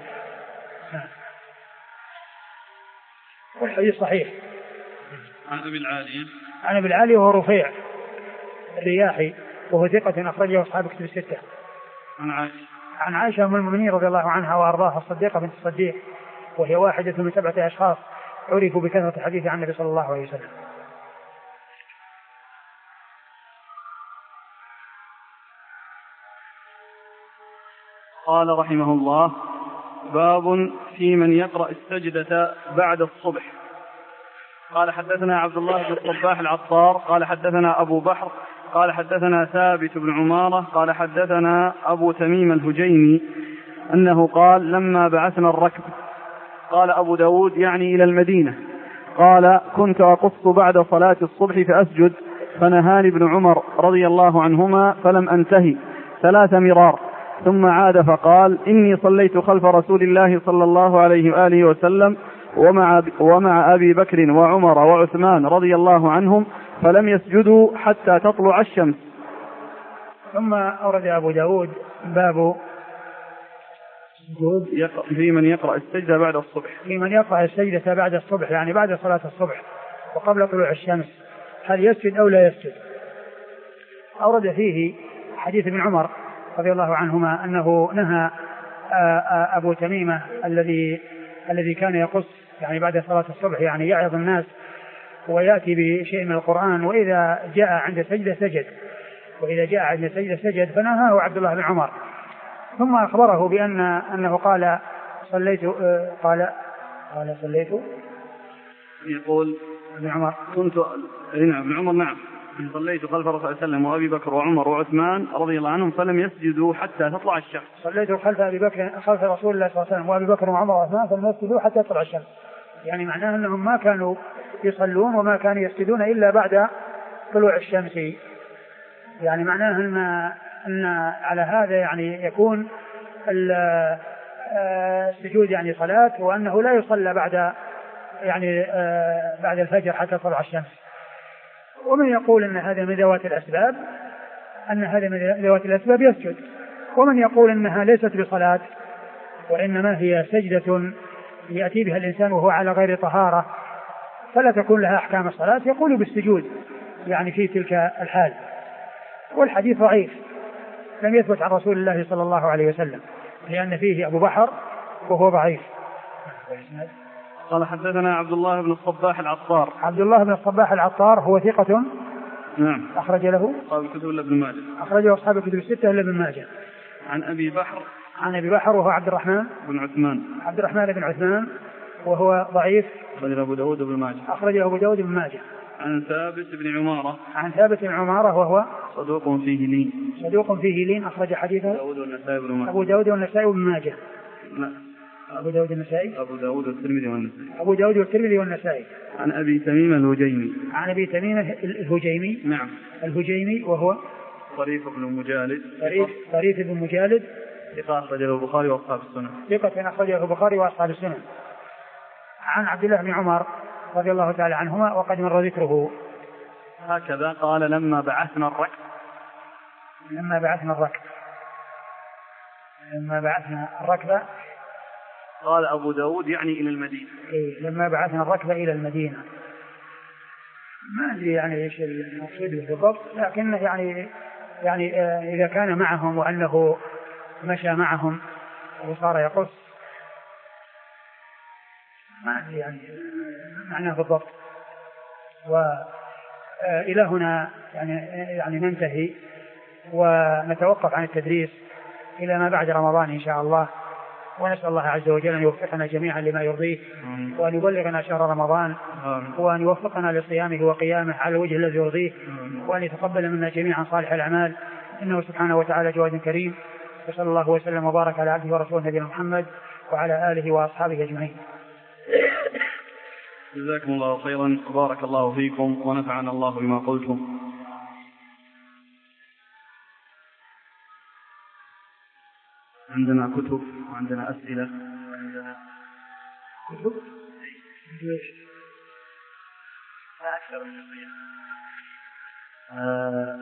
والحديث صحيح. عن أبي العالية عن أبي العالية وهو رفيع الرياحي وهو ثقة أخرجه أصحاب الكتب الستة. عن عائشة عن عائشة أم المؤمنين رضي الله عنها وأرضاها الصديقة بنت الصديق، وهي واحدة من سبعة أشخاص عرفوا بكثرة الحديث عن النبي صلى الله عليه وسلم. قال رحمه الله: باب في من يقرأ السجدة بعد الصبح. قال حدثنا عبد الله بن الصباح العطار قال حدثنا أبو بحر قال حدثنا ثابت بن عمارة قال حدثنا أبو تميم الهجيمي أنه قال: لما بعثنا الركب، قال أبو داود يعني إلى المدينة، قال: كنت أقص بعد صلاة الصبح فأسجد، فنهاني ابن عمر رضي الله عنهما فلم أنتهي ثلاث مرار، ثم عاد فقال: إني صليت خلف رسول الله صلى الله عليه وآله وسلم ومع, ومع أبي بكر وعمر وعثمان رضي الله عنهم فلم يسجدوا حتى تطلع الشمس. ثم أورد أبو داود باب في من يقرأ السجدة بعد الصبح. في من يقرأ السجدة بعد الصبح يعني بعد صلاة الصبح وقبل طلوع الشمس، هل يسجد أو لا يسجد؟ أورد فيه حديث ابن عمر رضي الله عنهما أنه نهى أبو تميمة الذي الذي كان يقص يعني بعد صلاة الصبح يعني يعظ الناس ويأتي بشيء من القرآن، وإذا جاء عند سجدة سجد وإذا جاء عند سجدة سجد فنهاه عبد الله بن عمر. ثم أخبره بأن أنه قال صليت قال قال صليت يقول ابن عمر كنت هنا ابن عمر نعم صليت خلف رسول الله صلى الله عليه وسلم وأبي بكر وعمر وعثمان رضي الله عنهم فلم يسجدوا حتى تطلع الشمس. صليت خلف أبي بكر خلف رسول الله صلى الله عليه وسلم وأبي بكر وعمر وعثمان فلم يسجدوا حتى تطلع الشمس. يعني معناه أنهم ما كانوا يصلون وما كانوا يسجدون إلا بعد طلوع الشمس. يعني معناه أن, أن على هذا يعني يكون السجود يعني صلاة، وأنه لا يصلى بعد يعني بعد الفجر حتى طلع الشمس. ومن يقول أن هذا من ذوات الأسباب أن هذا من ذوات الأسباب يسجد، ومن يقول أنها ليست بصلاة وإنما هي سجدة يأتي بها الإنسان وهو على غير طهارة فلا تكون لها أحكام الصلاة، يقول بالسجود يعني في تلك الحال. والحديث ضعيف لم يثبت عن رسول الله صلى الله عليه وسلم، لأن فيه أبو بحر وهو ضعيف. قال حدثنا عبد الله بن الصباح العطار. عبد الله بن الصباح العطار هو ثقة، نعم، أخرج له أصحاب الكتب إلا ابن ماجه، أخرجه أصحاب الكتب الستة إلا ابن ماجه. عن أبي بحر عن أبي بحر وهو عبد الرحمن بن عثمان عبد الرحمن بن عثمان وهو ضعيف، أخرجه أبو داود بن ماجه أخرجه أبو داود بن ماجه. عن ثابت بن عمارة عن ثابت بن عمارة وهو صدوق فيه لين صدوق فيه لين أخرج حديثه داود والنسائي بن ماجه. أبو داود والنسائي بن ماجه. لا، أبو داود النسائي أبو داود والترمذي والنسائي. أبو داود والترمذي والنسائي. عن أبي تميم الهجيمي. عن أبي تميم الهجيمي. نعم، الهجيمي وهو طريف بن مجالد. طريف طريف بن مجالد ثقة أخرجه البخاري وأصحاب السنن. ثقة أخرجه البخاري وأصحاب السنن. عن عبد الله بن عمر رضي الله تعالى عنهما وقد مر ذكره. هكذا قال لما بعثنا الركب. لما بعثنا الركب لما بعثنا الركب قال أبو داود يعني إلى المدينة. إيه لما بعثنا الركب إلى المدينة. ما أدري يعني إيش المقصود بالضبط، لكن يعني يعني آه إذا كان معهم وأنه مشى معهم وصار يقص، ما أدري يعني معناه بالضبط. وإلى هنا يعني يعني ننتهي ونتوقف عن التدريس إلى ما بعد رمضان إن شاء الله، ونسأل الله عز وجل أن يوفقنا جميعا لما يرضيه، وأن يبلغنا شهر رمضان، وأن يوفقنا لصيامه وقيامه على الوجه الذي يرضيه، وأن يتقبل منا جميعا صالح الأعمال، إنه سبحانه وتعالى جواد كريم. وصلى الله وسلم وبارك على عبده ورسوله نبينا محمد وعلى آله وأصحابه أجمعين. جزاكم الله خيرا، بارك الله فيكم ونفعنا الله بما قلتم. عندنا كتب وعندنا أسئلة وعندنا كتب لا أكثر من آه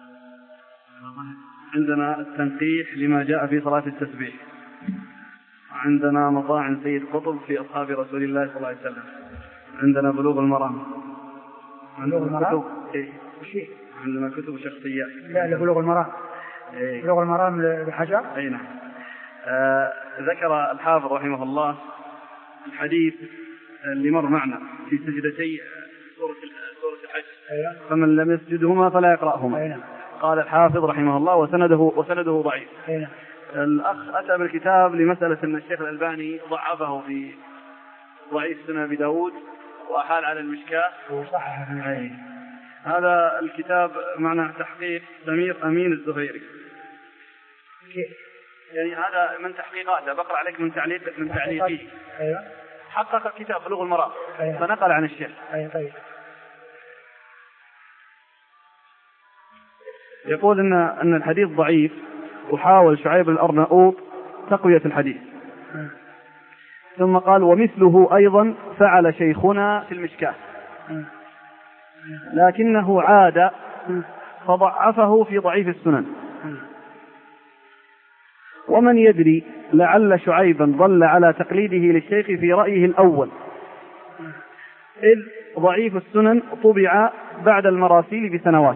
عندنا التنقيح لما جاء في صلاة التسبيح، عندنا مطاعن سيد قطب في أصحاب رسول الله صلى الله عليه وسلم، عندنا بلوغ المرام. بلوغ المرام إيه؟ عندنا كتب شخصيات. لا لبلوغ المرام. إيه؟ بلوغ المرام لحجر. أي نعم. آه ذكر الحافظ رحمه الله الحديث اللي مر معنا في سجدتي سورة الحج. أيوة. فمن لم يسجدهما فلا يقرأهما. أيوة. قال الحافظ رحمه الله وسنده وسنده ضعيف. أيوة. الأخ أتى بالكتاب لمسألة أن الشيخ الألباني ضعفه في ضعيف سنن أبي داود وأحال على المشكاة. أي. هذا الكتاب معنى تحقيق سمير أمين الزهيري. كيف؟ يعني هذا من تحقيقاته، بقرأ عليك من تعليق من تعليقه. أيوة. حقق الكتاب بلوغ المرام. أيوة. فنقل عن الشيخ. أيوة. طيب. يقول إن أن الحديث ضعيف، وحاول شعيب الأرناؤوط تقوية الحديث. م. ثم قال ومثله أيضا فعل شيخنا في المشكاة، م. لكنه عاد فضعفه في ضعيف السنن. م. ومن يدري لعل شعيبا ضل على تقليده للشيخ في رأيه الأول، إذ ضعيف السنن طبع بعد المراسيل بسنوات.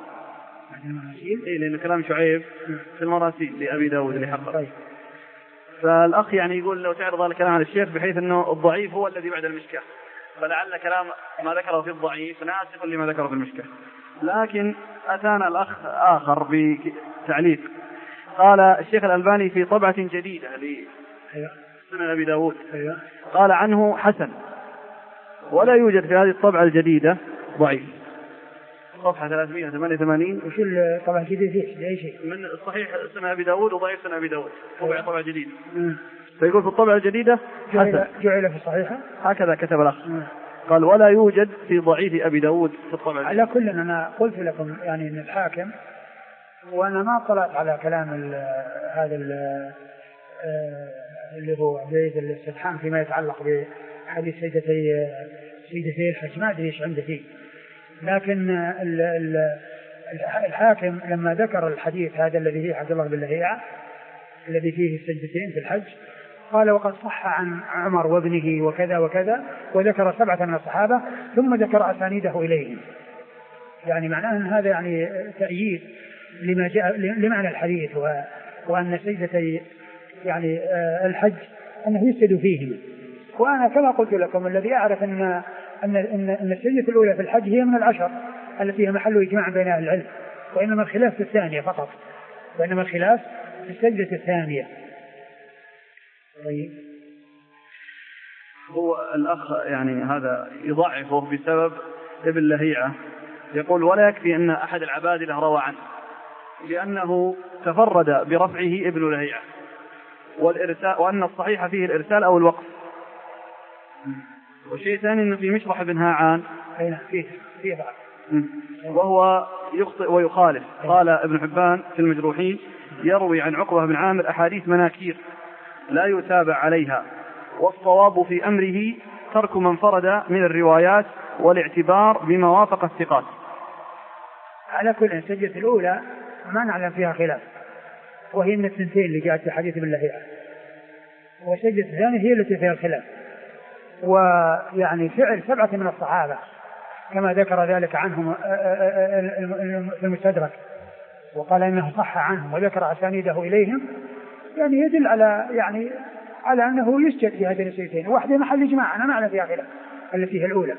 إيه لأن كلام شعيب في المراسيل لأبي داود اللي حقق. فالأخ يعني يقول لو تعرض هذا الكلام على الشيخ بحيث أنه الضعيف هو الذي بعد المشكاة، فلعل كلام ما ذكره في الضعيف ناسخ لما ذكره في المشكاة. لكن أتانا الأخ آخر بتعليق، قال الشيخ الألباني في طبعة جديدة لسنن أبي داود قال عنه حسن، ولا يوجد في هذه الطبعة الجديدة ضعيف. صفحة ثلاثمائة وثمانية وثمانين. وش الطبع الجديد فيه؟ أي شيء من الصحيح سنة أبي داود وضعيف سنة أبي داود، طبع طبع جديد. فيقول في الطبعة الجديدة جعل, جعل في الصحيحة هكذا كتب الأخ. قال ولا يوجد في ضعيف أبي داود في الطبعة. على كل أنا قلت لكم يعني من الحاكم، وأنا ما طلعت على كلام ال هذا ال اللي هو عبيد الاستفحام فيما يتعلق بحديث سيدتي سيدتي الحج، ما أدري إيش عنده فيه، لكن ال ال الحاكم لما ذكر الحديث هذا الذي فيه عبد الله بن لهيعة الذي فيه السجدتين في الحج قال وقد صح عن عمر وابنه وكذا وكذا، وذكر سبعة من الصحابة ثم ذكر أسانيده إليهم، يعني معناه أن هذا يعني تأييد لما جاء لمعنى الحديث، وأن سجدتي يعني الحج أنه يسجد فيهما. وأنا كما قلت لكم الذي أعرف أن أن أن السجدة الأولى في الحج هي من العشر التي هي محل إجماع بين أهل العلم، وإنما الخلاف في الثانية فقط، وإنما الخلاف في السجدة الثانية. طيب هو الأخ يعني هذا يضعفه بسبب ابن لهيعة، يقول ولا يكفي أن أحد العبادلة روى عنه لأنه تفرد برفعه ابن لهيعة، والإرسال وأن الصحيح فيه الإرسال أو الوقف. وشيء ثاني أنه في مشرح بن هاعان فيه فيه بعض وهو يخطئ ويخالف. قال ابن حبان في المجروحين يروي عن عقبة بن عامر أحاديث مناكير لا يتابع عليها، والصواب في أمره ترك من فرد من الروايات والاعتبار بما وافق الثقات. على كل السجدة الأولى ما نعلم فيها خلاف، وهي من الثنتين اللي جاءت في حديث ابن لهيعة، والسجدة الثانية هي التي فيها الخلاف. ويعني فعل سبعة من الصحابة كما ذكر ذلك عنهم في المستدرك وقال إنه صح عنهم وذكر أسانيده إليهم، يعني يدل على يعني على أنه يسجد في هذه السجدتين، واحدة محل إجماع أنا ما أعلم فيها خلاف التي هي الأولى.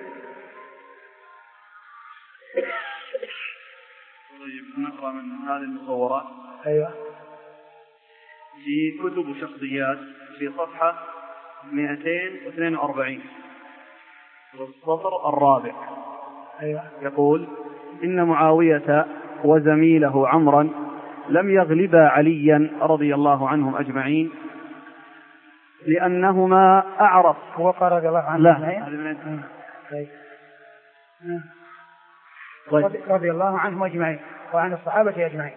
طيب نقرأ من هذه المصورات. أيوة. في كتب شخصيات في صفحة مئتين واثنين وأربعين والسطر الرابع. أيوة. يقول إن معاوية وزميله عمرا لم يغلبا عليا رضي الله عنهم أجمعين لأنهما أعرف. وقال رضي الله عنه لا طيب. رضي الله عنهم أجمعين وعن الصحابة أجمعين.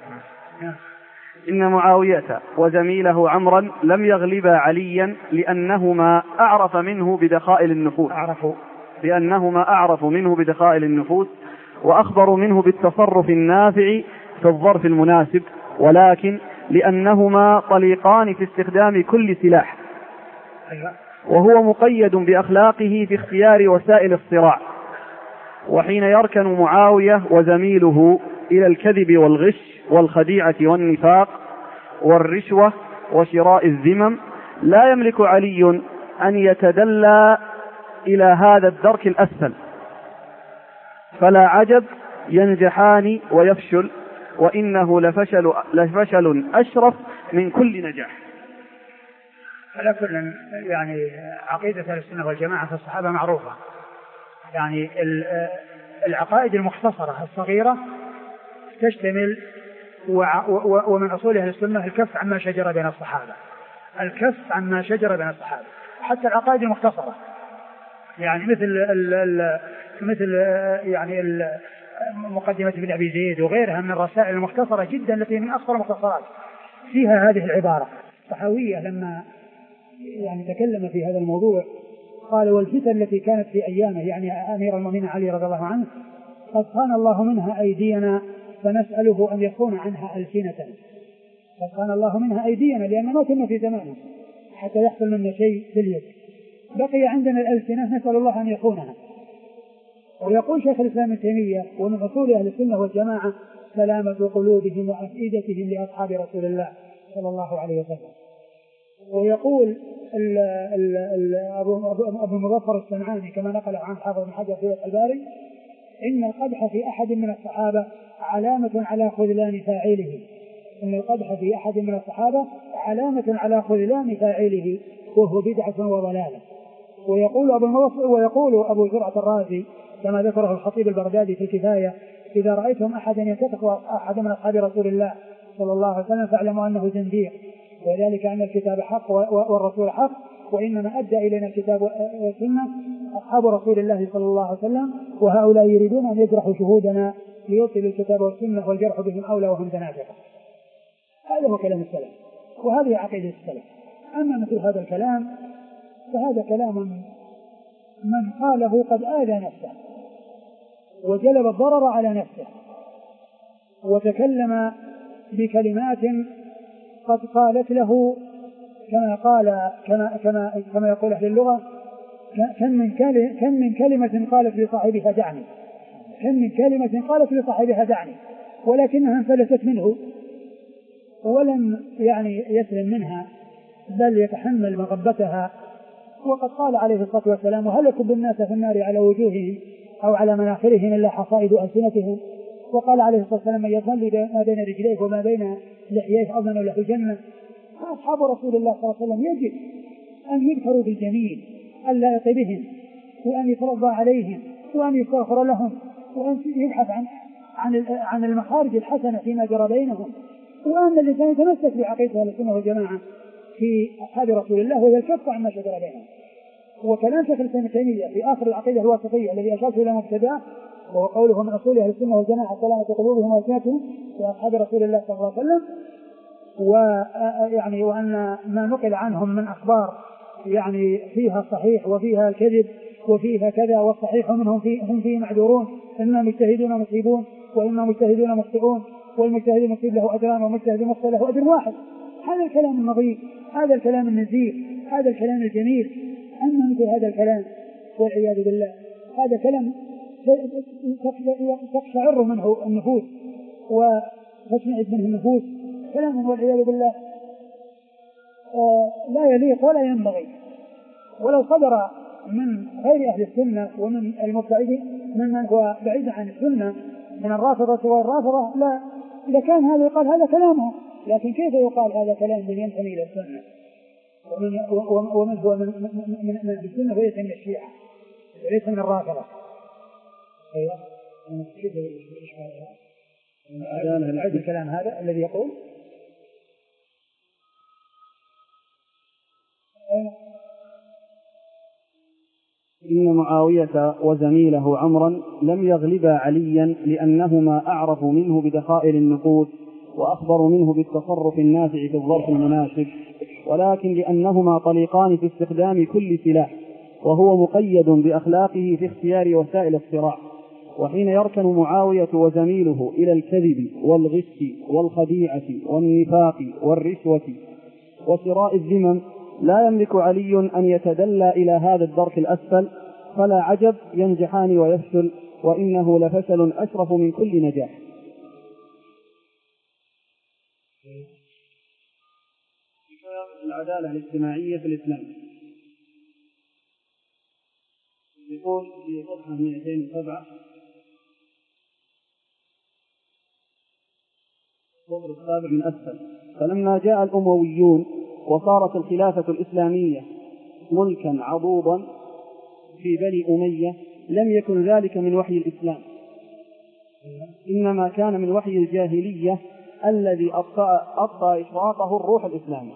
إن معاوية وزميله عمرا لم يغلبا عليا لأنهما أعرف منه بدخائل النفوس أعرفوا لأنهما أعرف منه بدخائل النفوس وأخبروا منه بالتصرف النافع في الظرف المناسب، ولكن لأنهما طليقان في استخدام كل سلاح، وهو مقيد بأخلاقه في اختيار وسائل الصراع. وحين يركن معاوية وزميله إلى الكذب والغش والخديعة والنفاق والرشوة وشراء الذمم لا يملك علي أن يتدلى إلى هذا الدرك الأسفل، فلا عجب ينجحان ويفشل، وإنه لفشل, لفشل أشرف من كل نجاح. على كل يعني عقيدة أهل السنة والجماعة في الصحابة معروفة، يعني العقائد المختصرة الصغيرة تشتمل ومن أصول أهل السنة الكف عما شجر بين الصحابة، الكف عما شجر بين الصحابة، حتى العقائد المختصرة يعني مثل ال ال مثل يعني ال مقدمة ابن أبي زيد وغيرها من الرسائل المختصرة جدا التي من أصغر المختصرات فيها هذه العبارة الصحوية لما يعني تكلم في هذا الموضوع قال والفتن التي كانت في أيامه يعني أمير المؤمنين علي رضي الله عنه قد خان الله منها أيدينا فنسأله أن يخون عنها ألسنة، قد خان الله منها أيدينا لأن ما كنا في زمانه حتى يحصل منا شيء في اليد، بقي عندنا الألسنة نسأل الله أن يخونها. ويقول شيخ الإسلام ابن تيمية ومن أصول أهل السنة والجماعة سلامة قلوبهم وأفئدتهم لأصحاب رسول الله صلى الله عليه وسلم. ويقول ال ال ال أبو, أبو المظفر السمعاني كما نقل عن حافظ بن حجر في الباري إن القدح في أحد من الصحابة علامة على خذلان فاعله، إن القدح في أحد من الصحابة علامة على خذلان فاعله وهو بدعة وضلالة. ويقول أبو المظفر ويقول أبو زرعة الرازي كما ذكره الخطيب البغدادي في الكفاية إذا رأيتم أحدا ينتفخ أحد من أصحاب رسول الله صلى الله عليه وسلم فاعلموا أنه زنديق، وذلك أن الكتاب حق والرسول حق، وإنما أدى إلينا الكتاب والسنة أصحاب رسول الله صلى الله عليه وسلم، وهؤلاء يريدون أن يجرحوا شهودنا ليبطلوا الكتاب والسنة والجرح بهم أولى وهم زنادقة. هذا هو كلام السلف، وهذه عقيدة السلف. أما مثل هذا الكلام فهذا كلام من قاله قد آذى نفسه وجلب الضرر على نفسه، وتكلم بكلمات قد قالت له كما قال كما كما كما يقول أهل اللغة كم من كم من كلمة قالت لصاحبها دعني، كم من كلمة قالت لصاحبها دعني، ولكنها انفلتت منه ولم يعني يسلم منها بل يتحمل مغبتها. وقد قال عليه الصلاة والسلام: وهل يكب الناس في النار على وجوههم أو على مناخرهم إلا حصائد ألسنتهم. وقال عليه الصلاة والسلام: من يظل ما بين رجليه وما بين لحييه أضمن له الجنة. أصحاب رسول الله صلى الله عليه وسلم يجب أن يذكروا بالجميل اللائق بهم، وأن يترضى عليهم، وأن يستغفر لهم، وأن يبحث عن عن عن المخارج الحسنة فيما جرى بينهم، وأن الإنسان يتمسك بعقيدة السنة والجماعة في أصحاب رسول الله ويكف عما شجر بينهم. وكلام شيخ الإسلام ابن تيمية في آخر العقيدة الواسطية الذي أشار إلى مبتداه وهو قوله: من أصول أهل السنة والجماعة سلامة قلوبهم وألسنتهم وأصحاب رسول الله صلى الله عليه وسلم. ويعني وأن ما نقل عنهم من أخبار يعني فيها صحيح وفيها الكذب وفيها كذا، والصحيح منهم فيه هم فيه معذورون، إما مجتهدون مصيبون وإما مجتهدون مخطئون، والمجتهد المصيب له أجران والمجتهد المخطئ له أجر واحد. هذا الكلام النظيف، هذا الكلام النزيه، هذا الكلام الجميل. أما مثل هذا الكلام والعياذ بالله هذا كلام تقشعر منه النفوس وتشمئز منه النفوس، كلام والعياذ بالله لا يليق ولا ينبغي. ولو صدر من غير أهل السنة ومن المبتعدين ممن هو بعيد عن السنة من الرافضة والرافضة لا لكان هذا يقال هذا كلامه، لكن كيف يقال هذا كلام من ينتمي إلى السنة ومن, ومن هو من, من, من السنة وليس من الشيعة وليس من الرافضة. أيوة هذا الكلام هذا الذي يقول إن معاوية وزميله عمرا لم يغلبا عليا لأنهما أعرف منه بدخائل النفوس وأخبر منه بالتصرف النافع في الظرف المناسب، ولكن لأنهما طليقان في استخدام كل سلاح، وهو مقيد بأخلاقه في اختيار وسائل الصراع. وحين يركن معاوية وزميله إلى الكذب والغش والخديعة والنفاق والرشوة وشراء الذمم لا يملك علي أن يتدلى إلى هذا الدرك الأسفل، فلا عجب ينجحان ويفشل، وإنه لفشل أشرف من كل نجاح. العدالة الاجتماعية في الإسلام يقول في صفحة مئتين وسبعة الصدر السابع من أسفل: فلما جاء الأمويون وصارت الخلافة الإسلامية ملكا عضوضا في بني أمية لم يكن ذلك من وحي الإسلام، إنما كان من وحي الجاهلية الذي أبطأ إشراقه الروح الإسلامي.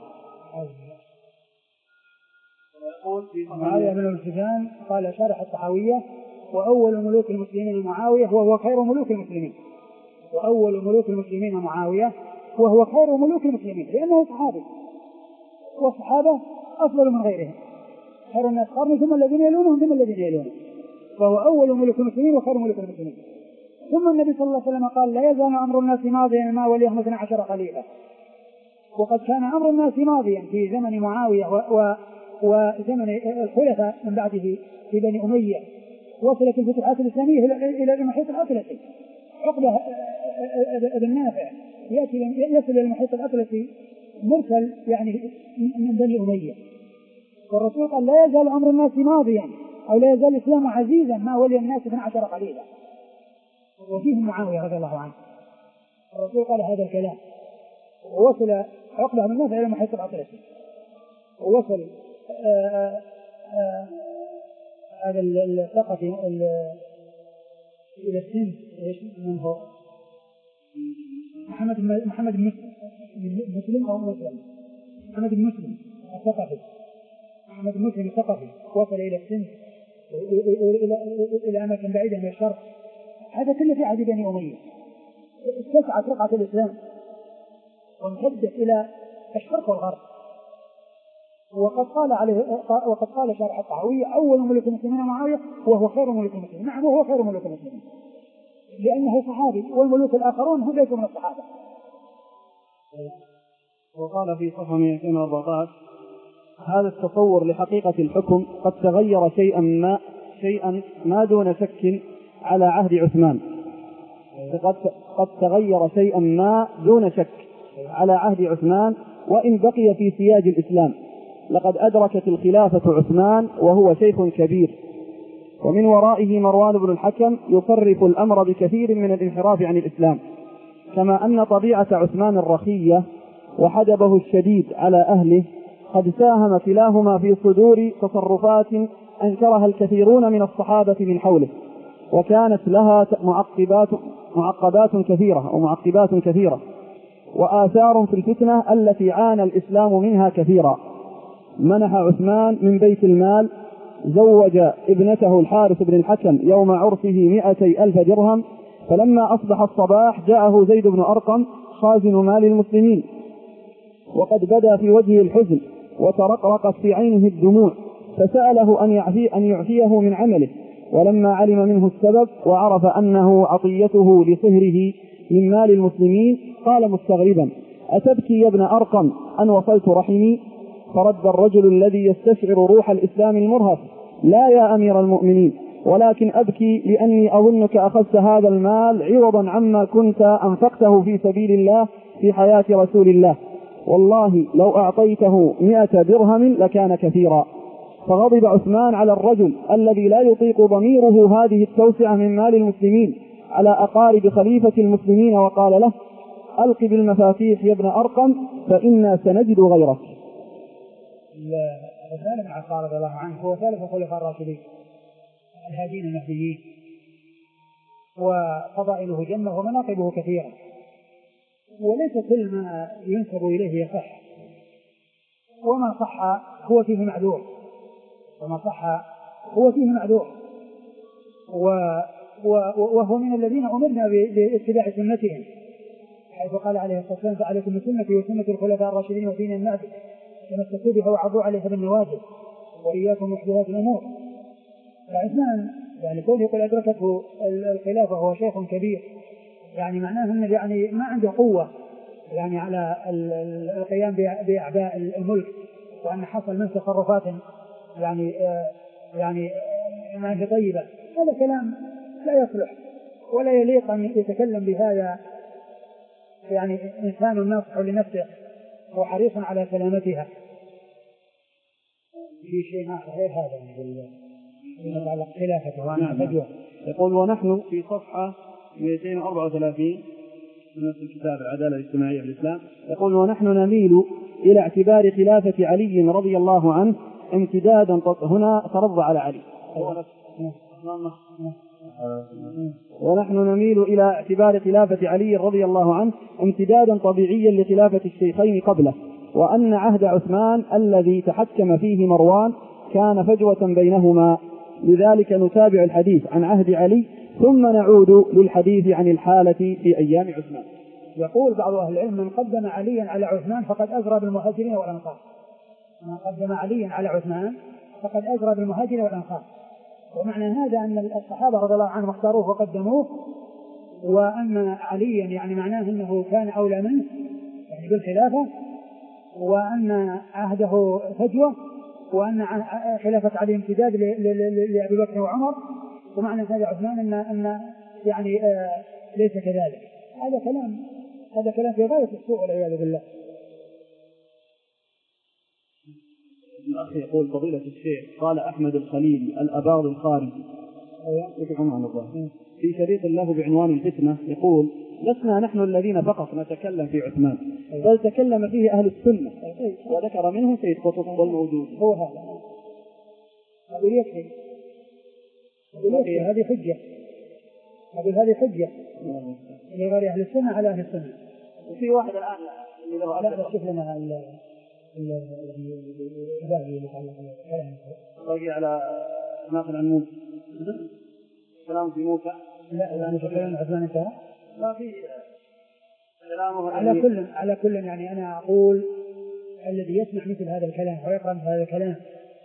معاوية بن أبي سفيان قال شارح الطحاوية: وأول ملوك المسلمين معاوية وهو خير ملوك المسلمين. وأول ملوك المسلمين معاوية وهو خير ملوك المسلمين، لأنه صحابي والصحابة أفضل من غيرهم، خير الناس قرني ثم الذين يلونهم ثم الذين يلونهم، فهو أول ملوك المسلمين وخير ملوك المسلمين. ثم النبي صلى الله عليه وسلم قال: لا يزال أمر الناس ماضيا ما وليهم اثنا عشر خليفة. وقد كان أمر الناس ماضيا في زمن معاوية و... و... وزمن الخلفاء من بعده في بني أمية. وصلت الفتوحات الإسلامية إلى المحيط الأطلسي، عقبة ابن نافع يأتي يصل إلى المحيط الأطلسي مرسل يعني من بني أمية. والرسول قال: لا يزال أمر الناس ماضيا أو لا يزال الإسلام عزيزا ما ولي الناس اثنا عشر خليفة، وفيهم معاوية رضي الله عنه. الرسول قال هذا الكلام، ووصل عقبة بن نافع إلى المحيط الأطلسي، ووصل هذا الثقفي إلى السند ايش من هو؟ محمد محمد بن مسلم او مسلم؟ محمد بن مسلم الثقفي. محمد بن مسلم الثقفي وصل الى السند الى الى اماكن بعيده من الشرق. هذا كله في عهد بني اميه. اتسعت رقعه الاسلام وامتدت الى الشرق والغرب. وقد قال عليه وقد قال شارح الطحاوية أول ملوك المسلمين معاوية وهو خير ملوك المسلمين. نعم وهو خير ملوك المسلمين لأنه صحابي والملوك الآخرون هم ليسوا من الصحابة. وقال في صفحة مئتين وأربعة عشر هذا التصور لحقيقة الحكم قد تغير شيئا ما شيئا ما دون شك على عهد عثمان. قد قد تغير شيئا ما دون شك على عهد عثمان وإن بقي في سياج الإسلام. لقد أدركت الخلافة عثمان وهو شيخ كبير، ومن ورائه مروان بن الحكم يصرف الأمر بكثير من الانحراف عن الإسلام، كما أن طبيعة عثمان الرخية وحدبه الشديد على أهله قد ساهم كلاهما في صدور تصرفات أنكرها الكثيرون من الصحابة من حوله، وكانت لها معقبات معقبات كثيرة أو معقبات كثيرة وآثار في الفتنة التي عانى الإسلام منها كثيرا. منح عثمان من بيت المال، زوج ابنته الحارث بن الحكم يوم عرسه مئتي ألف درهم، فلما أصبح الصباح جاءه زيد بن أرقم خازن مال المسلمين وقد بدا في وجهه الحزن وترقرقت في عينه الدموع، فسأله أن يعفيه, أن يعفيه من عمله، ولما علم منه السبب وعرف أنه عطيته لصهره من مال المسلمين قال مستغربا: أتبكي يا ابن أرقم أن وصلت رحمي؟ فرد الرجل الذي يستشعر روح الإسلام المرهف: لا يا أمير المؤمنين، ولكن أبكي لأني أظنك أخذت هذا المال عوضا عما كنت أنفقته في سبيل الله في حياة رسول الله، والله لو أعطيته مئة درهم لكان كثيرا. فغضب عثمان على الرجل الذي لا يطيق ضميره هذه التوسعة من مال المسلمين على أقارب خليفة المسلمين، وقال له: ألق بالمفاتيح يا ابن أرقم فإنا سنجد غيرك. عثمان بن عفان رضي الله عنه هو ثالث الخلفاء الراشدين الهادين المهديين، وفضائله جنة ومناقبه كثيرة، وليس كل ما ينسب إليه يصح، وما صح هو فيه معذور وما صح هو فيه معذور و وهو من الذين أمرنا باتباع سنتهم، حيث قال عليه الصلاة والسلام: فعليكم بسنتي وسنة الخلفاء الراشدين ودين الناس تمسكوا بها وعضوا عليها بالنواجذ وإياكم محدثات الأمور. فعثمان يعني كونه يقول أدركته الخلافة هو شيخ كبير، يعني معناه أنه يعني ما عنده قوة يعني على القيام بأعباء الملك، وأن حصل من تصرفات يعني آه يعني ما هي طيبة. هذا كلام لا يصلح ولا يليق أن يتكلم بهذا يعني إنسان ناصح لنفسه وحريص على سلامتها. في شيء ما غير هذا يتعلق خلافته وأنا فجوة. يقول: ونحن في صفحة مئتين وأربعة وثلاثين من نفس الكتاب العدالة الاجتماعية في الإسلام، يقول: ونحن نميل إلى اعتبار خلافة علي رضي الله عنه امتدادا. هنا ترضى على علي. ونحن نميل إلى اعتبار خلافة علي رضي الله عنه امتدادا طبيعيا لخلافة الشيخين قبله، وأن عهد عثمان الذي تحكم فيه مروان كان فجوة بينهما، لذلك نتابع الحديث عن عهد علي ثم نعود للحديث عن الحالة في أيام عثمان. يقول بعض أهل العلم: من قدم عليا على عثمان فقد أزرى بالمهاجرين والأنصار. من قدم عليا على عثمان فقد أزرى بالمهاجرين والأنصار. ومعنى هذا أن الصحابة رضي الله عنهم اختاروه وقدموه، وأن عليا يعني معناه أنه كان أولى منه يعني بالخلافة، وأن عهده فجوة، وأن خلافة علي امتداد لأبي بكر وعمر. ومعنى هذا عثمان أن أن يعني آه ليس كذلك. هذا كلام هذا كلام في غاية السوء والعياذ بالله. الأخ يقول: فضيلة الشيخ، قال أحمد الخليل الأباض الخارجي في شريط له بعنوان الفتنة، يقول: لسنا نحن الذين فقط نتكلم في عثمان، بل تكلم فيه أهل السنة، وذكر منهم سيد قطب والموجود. هو هذا هذا يكفي، هذه حجة أقول هذه حجة لغير أهل السنة على أهل السنة. وفي واحد الآن اللي له لا بس شوف لنا ال الباب اللي يتعلق بالكلام باقي على ناقل عن موسى كلام في موسى. لا لا مش كلام عثمان انتهى. لا في كلامه على كل على كل يعني أنا أقول الذي يسمع مثل هذا الكلام ويقرأ مثل هذا الكلام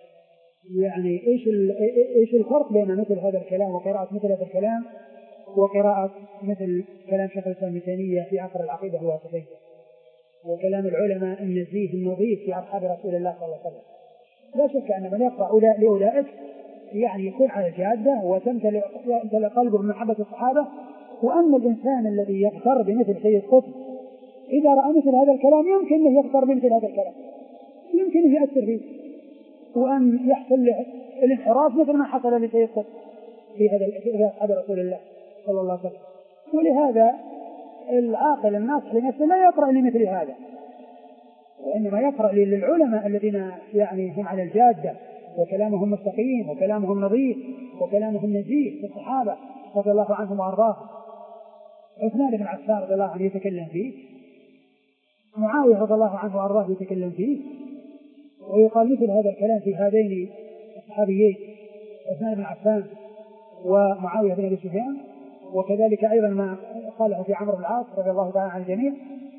يعني إيش إيش الفرق بين مثل هذا الكلام وقراءة مثل هذا الكلام وقراءة مثل كلام شيخ الإسلام ابن تيمية في عصر العقيدة الواسطية وكلام العلماء النزيه النظيف في أصحاب رسول الله صلى الله عليه وسلم. لا شك أن من يقرأ لأولئك يعني يكون على الجادة وتمتلئ قلبه من محبة الصحابة. وأما الإنسان الذي يغتر بمثل سيد قطب إذا رأى مثل هذا الكلام يمكن أن يغتر بمثل هذا الكلام يمكن أن يأثر فيه وأن يحصل له الانحراف مثل ما حصل لسيد قطب في هذا في أصحاب رسول الله صلى الله عليه وسلم. ولهذا العاقل الناصح لنفسه لا يقرأ لمثل هذا وإنما يقرأ للعلماء الذين يعني هم على الجادة وكلامهم مستقيم وكلامهم نظيف وكلامهم نزيه في الصحابة رضي الله عنهم وأرضاهم. عثمان بن عفان رضي الله عنه يتكلم فيه، معاوية رضي الله عنه وأرضاه يتكلم فيه، ويقال مثل هذا الكلام في هذين الصحابيين عثمان بن عفان ومعاوية بن أبي سفيان. وكذلك أيضا ما قاله في عمرو بن العاص رضي الله تعالى عن الجميع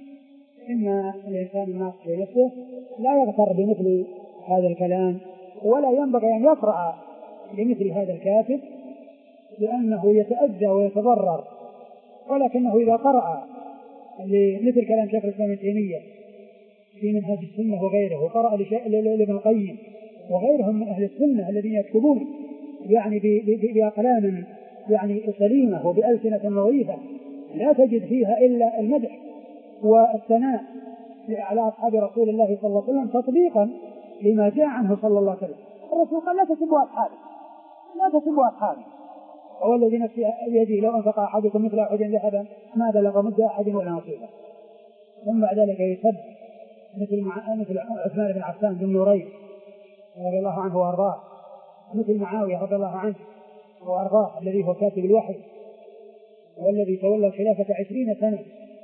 إن الإنسان الناصح لنفسه لا يغتر بمثل هذا الكلام ولا ينبغي أن يقرأ لمثل هذا الكاتب لأنه يتأذى ويتضرر. ولكنه إذا قرأ لمثل كلام شيخ الإسلام ابن تيمية في منهاج السنة وغيره وقرأ لابن القيم وغيرهم من أهل السنة الذين يكتبون يعني بأقلام يعني سليمة وبألسنة نظيفة لا تجد فيها إلا المدح والثناء على أصحاب رسول الله صلى الله عليه وسلم تطبيقا لما جاء عنه صلى الله عليه وسلم. الرسول قال لا تسبوا أصحابي لا تسبوا أصحابي هو الذي نفسي بيده لو أنفق أحدكم مثل أحد ذهبا ما بلغ مد أحد ولا نصيبه. ثم بعد ذلك يسب مثل مثل عثمان بن عفان بن نورين رضي الله عنه وأرضاه، مثل معاوية رضي الله عنه وأرضاه الذي هو كاتب الوحي والذي تولى الخلافة عشرين سنة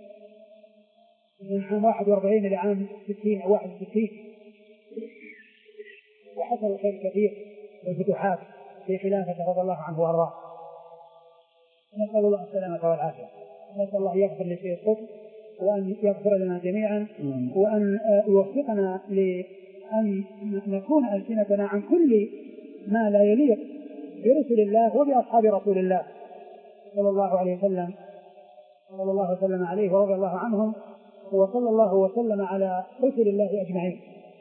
من عام واحد وأربعين إلى عام ستين أو واحد وستين وحصل الخير كثير والفتوحات في خلافة رضي الله عنه وأرضاه. نسأل الله السلامة والعافية. نسأل الله يغفر لسيد قطب وأن يغفر لنا جميعا وأن يوفقنا لأن نكون ألسنتنا عن كل ما لا يليق برسل الله وبأصحاب رسول الله صلى الله عليه وسلم صلى الله وسلم عليه ورضي الله عنهم وصلى الله وسلم على رسل الله أجمعين.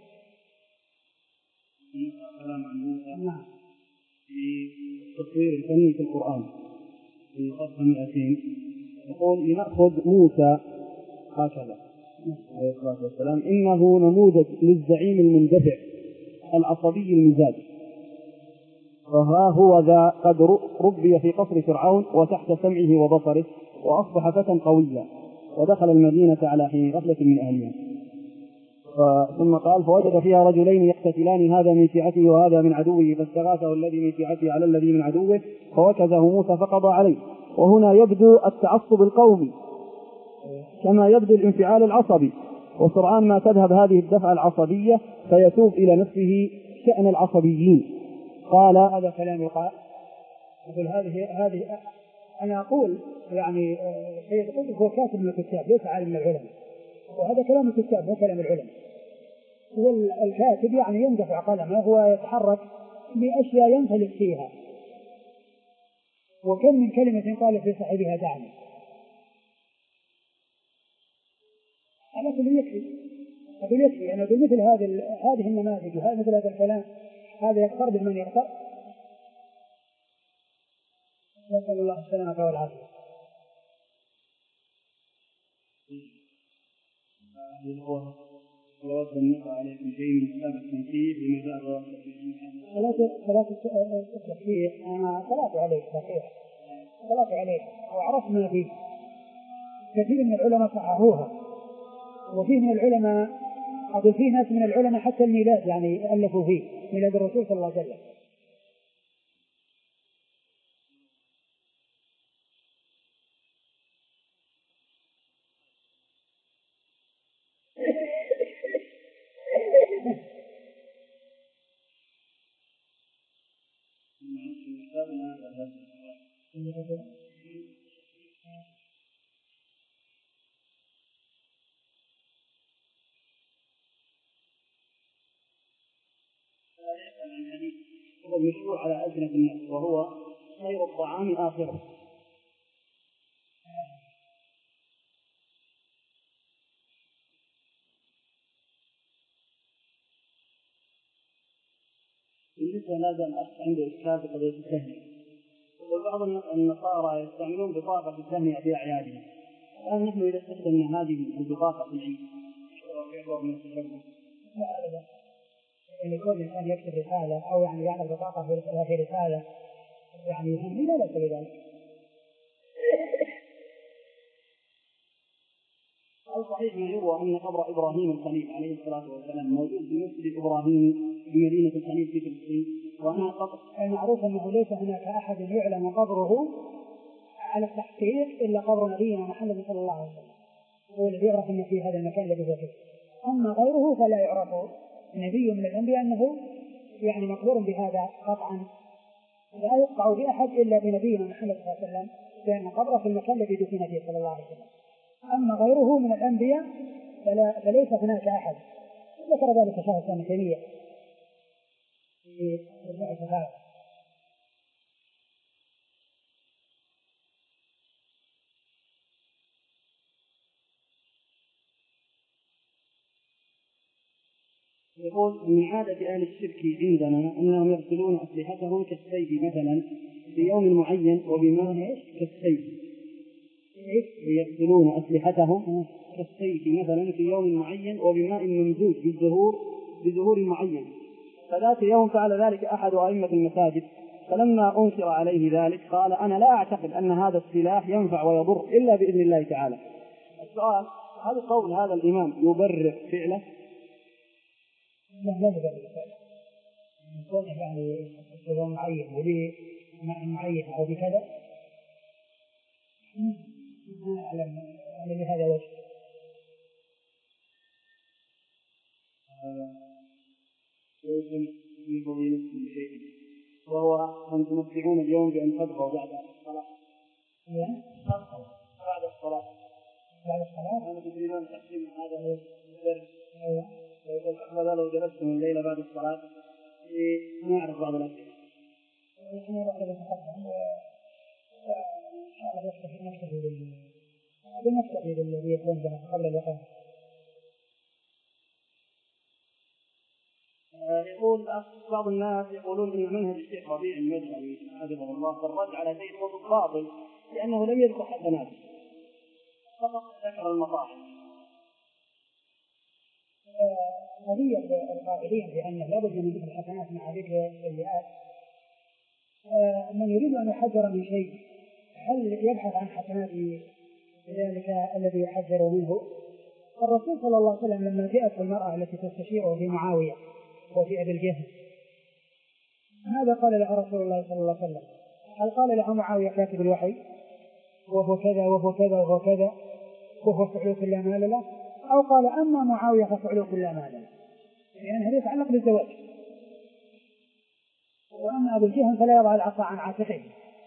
الكلام عن موسى في التصوير الفني في القرآن في صفحة مئتين يقول لنأخذ موسى هكذا عليه الصلاة والسلام إنه نموذج للزعيم المندفع العصبي المزاج فها هو ذا قد ربي في قصر فرعون وتحت سمعه وبصره وأصبح فتى قويا ودخل المدينة على حين غفلة من أهلها. ثم قال فوجد فيها رجلين يقتتلان هذا من شيعته وهذا من عدوه فاستغاثه الذي من شيعته على الذي من عدوه فوكزه موسى فقضى عليه. وهنا يبدو التعصب القومي كما يبدو الانفعال العصبي وسرعان ما تذهب هذه الدفعة العصبية فيتوب إلى نفسه شأن العصبيين. قال هذا كلام يقال أقول هذه هذه أنا أقول يعني سيد قطب هو كاتب من الكتاب ليس عالم من العلماء وهذا كلام الكتاب مو كلام العلماء. والكاتب يعني يندفع قلمه ويتحرك بأشياء ينفلت فيها وكم من كلمة قال في صاحبها دعني. أنا أقول يكفي أقول يكفي أنا أقول مثل هذه هذه النماذج وهذا مثل هذا الكلام هذا يقتر بمن يقتر. نسأل الله السلامة والعافية. صلوات النبي عليكم شيء من كتاب التنسيق بمجال صلاة التكفير أنا صلاة عليه صحيح صلاة عليه وعرفنا فيه كثير من العلماء صححوها وفيه من العلماء أقول فيه ناس من العلماء حتى الميلاد يعني ألفوا فيه ميلاد الرسول صلى الله عليه وسلم. هو المشروع على ألسنة الناس وهو خير الطعام آخره. بالنسبة لهذا الأخ عنده إشكال في قضية التهنئة، وبعض النصارى يستعملون بطاقة التهنئة في أعيادهم. الآن نحن إذا استخدمنا هذه البطاقة في العيد يعتبر من التشبه؟ لا أبدا. يعني كل إنسان يكتب رسالة أو يعني يعمل بطاقة في رسالة يعني يهمني لا بأس بذلك. الصحيح ما يروى أن قبر إبراهيم الخليل عليه الصلاة والسلام موجود في مسجد إبراهيم في مدينة الخليل في فلسطين، وأنا قبر المعروف أنه ليس هناك أحد يعلم قبره على التحقيق إلا قبر نبينا محمد صلى الله عليه وسلم، هو الذي يعرف أن في هذا المكان الذي هو فيه. أما غيره فلا يعرف نبي من الأنبياء أنه يعني مقبور بهذا قطعا، لا يقطع بأحد إلا بنبينا محمد صلى الله عليه وسلم، لأن قبره في المكان الذي دفن فيه صلى الله عليه وسلم. أما غيره من الأنبياء فلا فليس هناك أحد. ذكر ذلك شيخ الإسلام ابن تيمية في مجموع الفتاوى. يقول من عادة أهل الشرك عندنا أنهم يغسلون أسلحتهم كالسيف مثلا في يوم معين وبماء كالسيف، يغسلون أسلحتهم كالسيف مثلا في يوم معين وبماء ممزوج بالزهور بزهور معين. فذات يوم فعل ذلك أحد أئمة المساجد، فلما أنكر عليه ذلك قال أنا لا أعتقد أن هذا السلاح ينفع ويضر إلا بإذن الله تعالى. السؤال: هل قول هذا الإمام يبرر فعله؟ لا لا يبرر فعله، يكون يعني يوم معين وبماء معين أو بكذا ما أعلم يعني بهذا الوجه. يوجد في فضيلتكم بشيء وهو أن تمتعون اليوم بأن تبقوا بعد الصلاة. تبقوا بعد الصلاة. بعد الصلاة؟ أنا تدريبان تقسيم هذا الدرس. ويقول أحمد لو جلستم الليلة بعد الصلاة نعرف بعض الأسئلة. أنا أرى أن نتقدم وإن شاء الله نكتفي بالنكتفي بالذي يكون قبل الوقت. يقول بعض الناس يقولون ان منهج الشيخ ربيع المدخلي حفظه الله في الرد على سيد قطب باطل لانه لم يذكر حسناته، فقط ذكر المصاحف. قضية القائلين بأن لابد من ذكر الحسنات مع ذكر السيئات، من يريد أن يحذر من شيء هل يبحث عن حسنات ذلك الذي يحذر منه؟ الرسول صلى الله عليه وسلم لما جاءت المرأة التي تستشيره في معاوية وفي أبي الجهل ماذا قال لها رسول الله صلى الله عليه وسلم؟ هل قال لها معاوية كاتب الوحي وهو كذا وهو كذا وهو كذا وهو فعلوك لا مال له، أو قال أما معاوية ففعلوك لا مال له، لأن هذا يتعلق بالزواج. وأما أبو الجهل فلا يضع العصا عن عاتقه.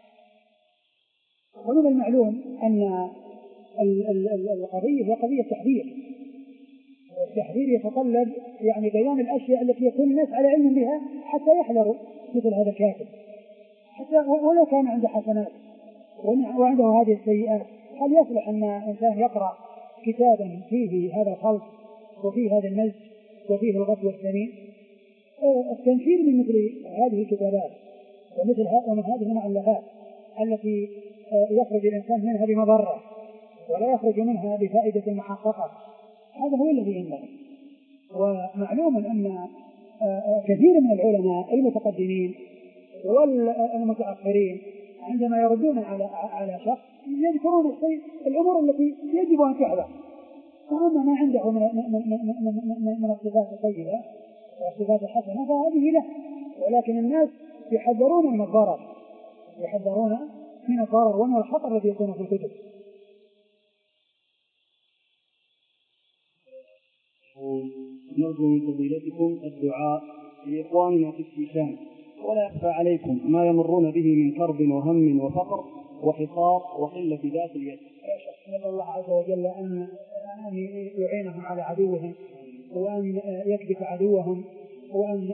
ومن المعلوم أن القضية هي قضية تحذير، والتحذير يتطلب يعني بيان الأشياء التي يكون الناس على علم بها حتى يحذروا مثل هذا الكاتب، حتى ولو كان عنده حسنات وعنده هذه السيئات. هل يصلح أن إنسان يقرأ كتابا فيه هذا الخلط وفيه هذا المزج وفيه الغث والسمين؟ التنفير من مثل هذه الكتابات ومثل ومن هذه المؤلفات التي يخرج الإنسان منها بمضرة ولا يخرج منها بفائدة محققة، هذا هو الذي ينبغي. ومعلوم أن كثير من العلماء المتقدمين والمتأخرين عندما يردون على على شخص يذكرون الشيء الأمور التي يجب أن تحذر، وأما ما عنده من من من الصفات الطيبة والصفات الحسنة فهذه له، ولكن الناس يحذرون من الضرر يحذرون من الضرر ومن الخطر الذي يكون في الكتب. نرجو من فضيلتكم الدعاء لإخواننا في الشيشان، ولا يخفى عليكم ما يمرون به من كرب وهم وفقر وحصار وقلة ذات اليد. نسأل الله عز وجل أن يعينهم على عدوهم، وأن يكبت عدوهم، وأن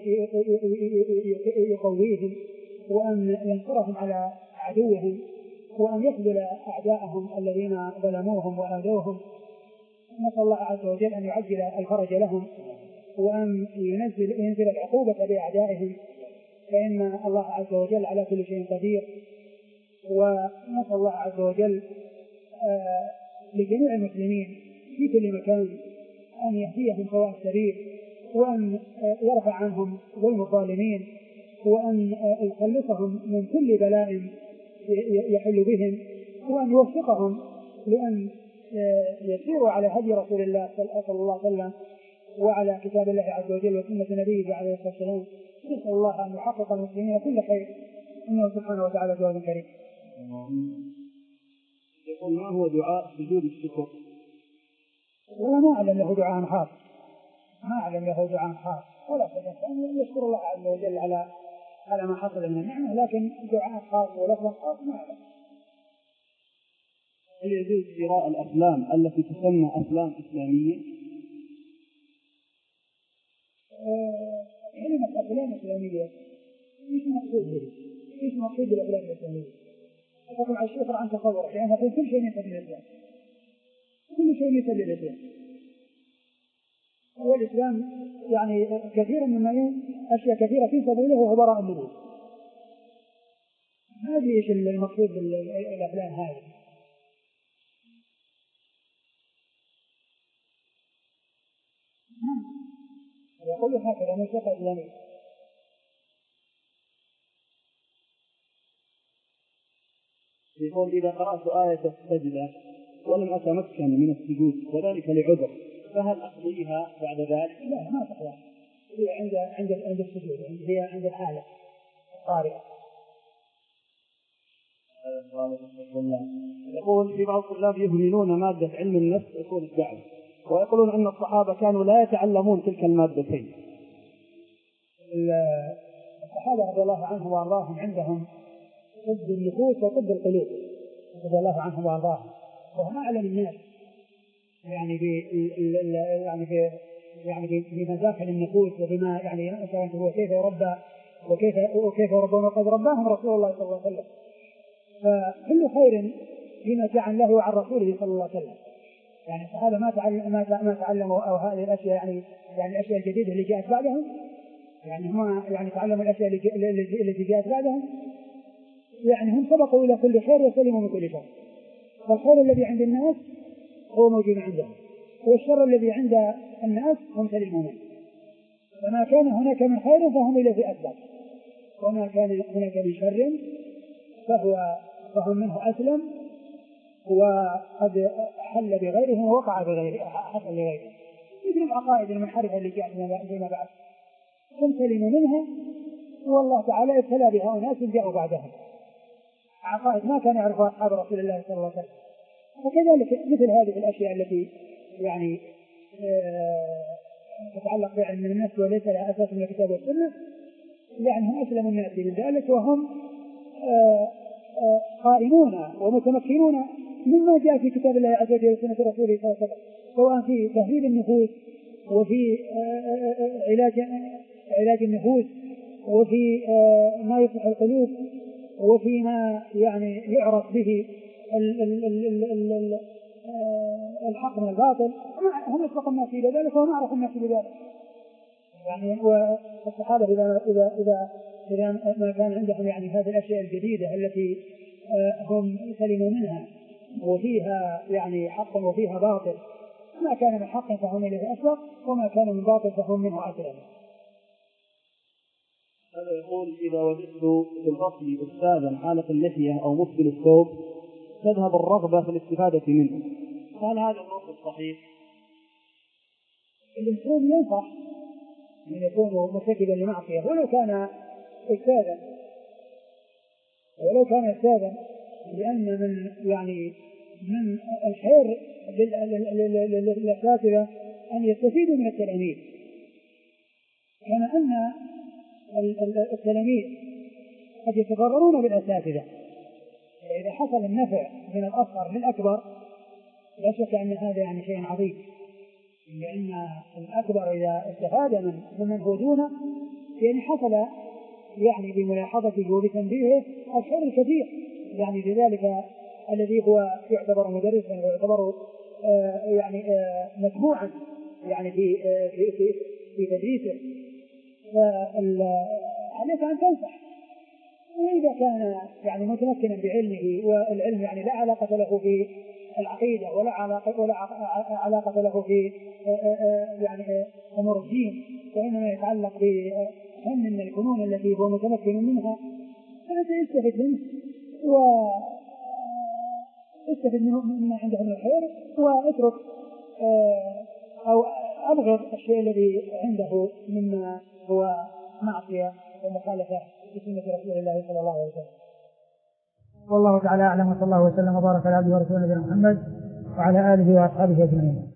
يقويهم، وأن ينصرهم على عدوهم، وأن يخذل أعداءهم الذين ظلموهم وآذوهم. نسأل الله عز وجل أن يعجل الفرج لهم، وأن ينزل, ينزل العقوبة بأعدائهم، فإن الله عز وجل على كل شيء قدير. ونسأل الله عز وجل آه لجميع المسلمين في كل مكان أن يهديهم سواء السبيل، وأن آه يرفع عنهم ظلم الظالمين، وأن آه يخلصهم من كل بلاء يحل بهم، وأن يوفقهم لأن آه يسيروا على هدي رسول الله صلى الله عليه وسلم، وعلى كتاب الله عز وجل وسنة نبيه عليه الصلاة والسلام. نسأل الله أن يحقق المسلمين كل خير، إنه سبحانه وتعالى جواد كريم. يقول: ما هو دعاء سجود الشكر؟ ولا ما أعلم له دعاء خاص، ما أعلم له دعاء خاص، ولا أن يشكر الله عز وجل على على ما حصل من النعمة، لكن دعاء خاص ولفظ خاص ما أعلم. هل يجوز شراء الأفلام التي تسمى أفلام إسلامية؟ كلمة أفلام إسلامية إيش مقصود به؟ إيش مقصود بالأفلام الإسلامية؟ أقول على الشيخ عن تصور، يعني أقول كل شيء يسبب الإسلام، كل شيء يسبب الإسلام. هو الإسلام يعني كثيرا مما أشياء كثيرة في سبيله وهو براء منه. ما أدري إيش المقصود بالأفلام هذه. يقول هكذا موسيقى إسلامية. يقول: إذا قرأت آية السجدة ولم أتمكن من السجود وذلك لعذر، فهل أقضيها بعد ذلك؟ لا، ما تقضى. هي عند عند عند السجود، هي عند الحالة الطارئة. يقول: في بعض الطلاب يهملون مادة علم النفس أصول الدعوة، ويقولون أن الصحابة كانوا لا يتعلمون تلك المادتين. الصحابة رضي الله عنهم وأرضاهم عندهم طب النفوس وطب القلوب رضي الله عنهم وأرضاهم، وهم أعلم الناس يعني في يعني في يعني في مداخل النفوس، وبما يعني هو كيف يربى وكيف وكيف يربون، وقد رباهم رسول الله صلى الله عليه وسلم. فكل خير فيما جعل له عن رسوله صلى الله عليه وسلم. يعني الصحابة ما تعلم ما تعلموا أو هذه الأشياء يعني يعني الأشياء الجديدة اللي جاءت بعدهم، يعني هم يعني تعلموا الأشياء التي جاءت بعدهم، يعني هم سبقوا إلى كل خير وسلموا من كل شر. فالخير الذي عند الناس هو موجود عندهم، والشر الذي عند الناس هم سلموا منه. فما كان هناك من خير فهم إليه أسبق، وما كان هناك من شر فهو فهم منه أسلم، وقد حل بغيره ووقع بغيره حصل لغيره. مثل العقائد المنحرفة اللي جاءت فيما بعد هم سلموا منها، والله تعالى ابتلى بها أناس جاءوا بعدهم عقائد ما كان يعرفها أصحاب رسول الله صلى الله عليه وسلم. وكذلك مثل هذه الأشياء التي يعني تتعلق بعلم النفس وليس لها أساس من الكتاب والسنة، يعني هم أسلموا الناس من ذلك، وهم قائمون ومتمكنون مما جاء في كتاب الله عز وجل وسنة رسوله صلى الله عليه وسلم، سواء في تهذيب النفوس، وفي علاج علاج النفوس، وفي ما يصلح القلوب، وفيما يعني يعرف به الحق من الباطل. هم يسبق الناس إلى ذلك وهم أعرف الناس بذلك. يعني والصحابة إذا إذا إذا إذا ما كان عندهم يعني هذه الأشياء الجديدة التي هم سلموا منها وفيها يعني حق وفيها باطل، ما كان من حق فهم إليه أسبق، وما كان من باطل فهم منه أسلم. هذا يقول: إذا وجدت في الفصل أستاذا حالق اللحية أو مسبل الثوب تذهب الرغبة في الاستفادة منه، هل هذا النص صحيح؟ الإنسان ينصح أن يكون مرتكبا لمعصية ولو كان أستاذا، ولو كان أستاذا، لأن من يعني من الخير للأساتذة أن يستفيدوا من التلاميذ، كما أن التلاميذ قد يتضررون بالأساتذة. إذا حصل النفع من الأصغر للأكبر لا شك أن هذا يعني شيء عظيم، لأن الأكبر إذا استفاد من ممن هو دونه يعني حصل يعني بملاحظته وبتنبيهه الخير الكثير، يعني لذلك الذي هو يعتبر مدرسا ويعتبر آه يعني آه متبوعا يعني في آه في في, في تدريسه، فعليك أن تنصح. وإذا كان يعني متمكنا بعلمه والعلم يعني لا علاقة له في العقيدة ولا علاقة ولا علاقة له في يعني أمور الدين، وإنما يتعلق بفن من الفنون التي هو متمكن منها، فأنت يستفد منه ويستفد منه مما عنده من الخير، واترك أو أبغض الشيء الذي عنده مما هو معصية ومخالفة بسنة رسول الله صلى الله عليه وسلم. والله تعالى أعلم، وصلى الله وسلم وبارك على عبده ورسوله نبينا محمد وعلى آله وأصحابه أجمعين.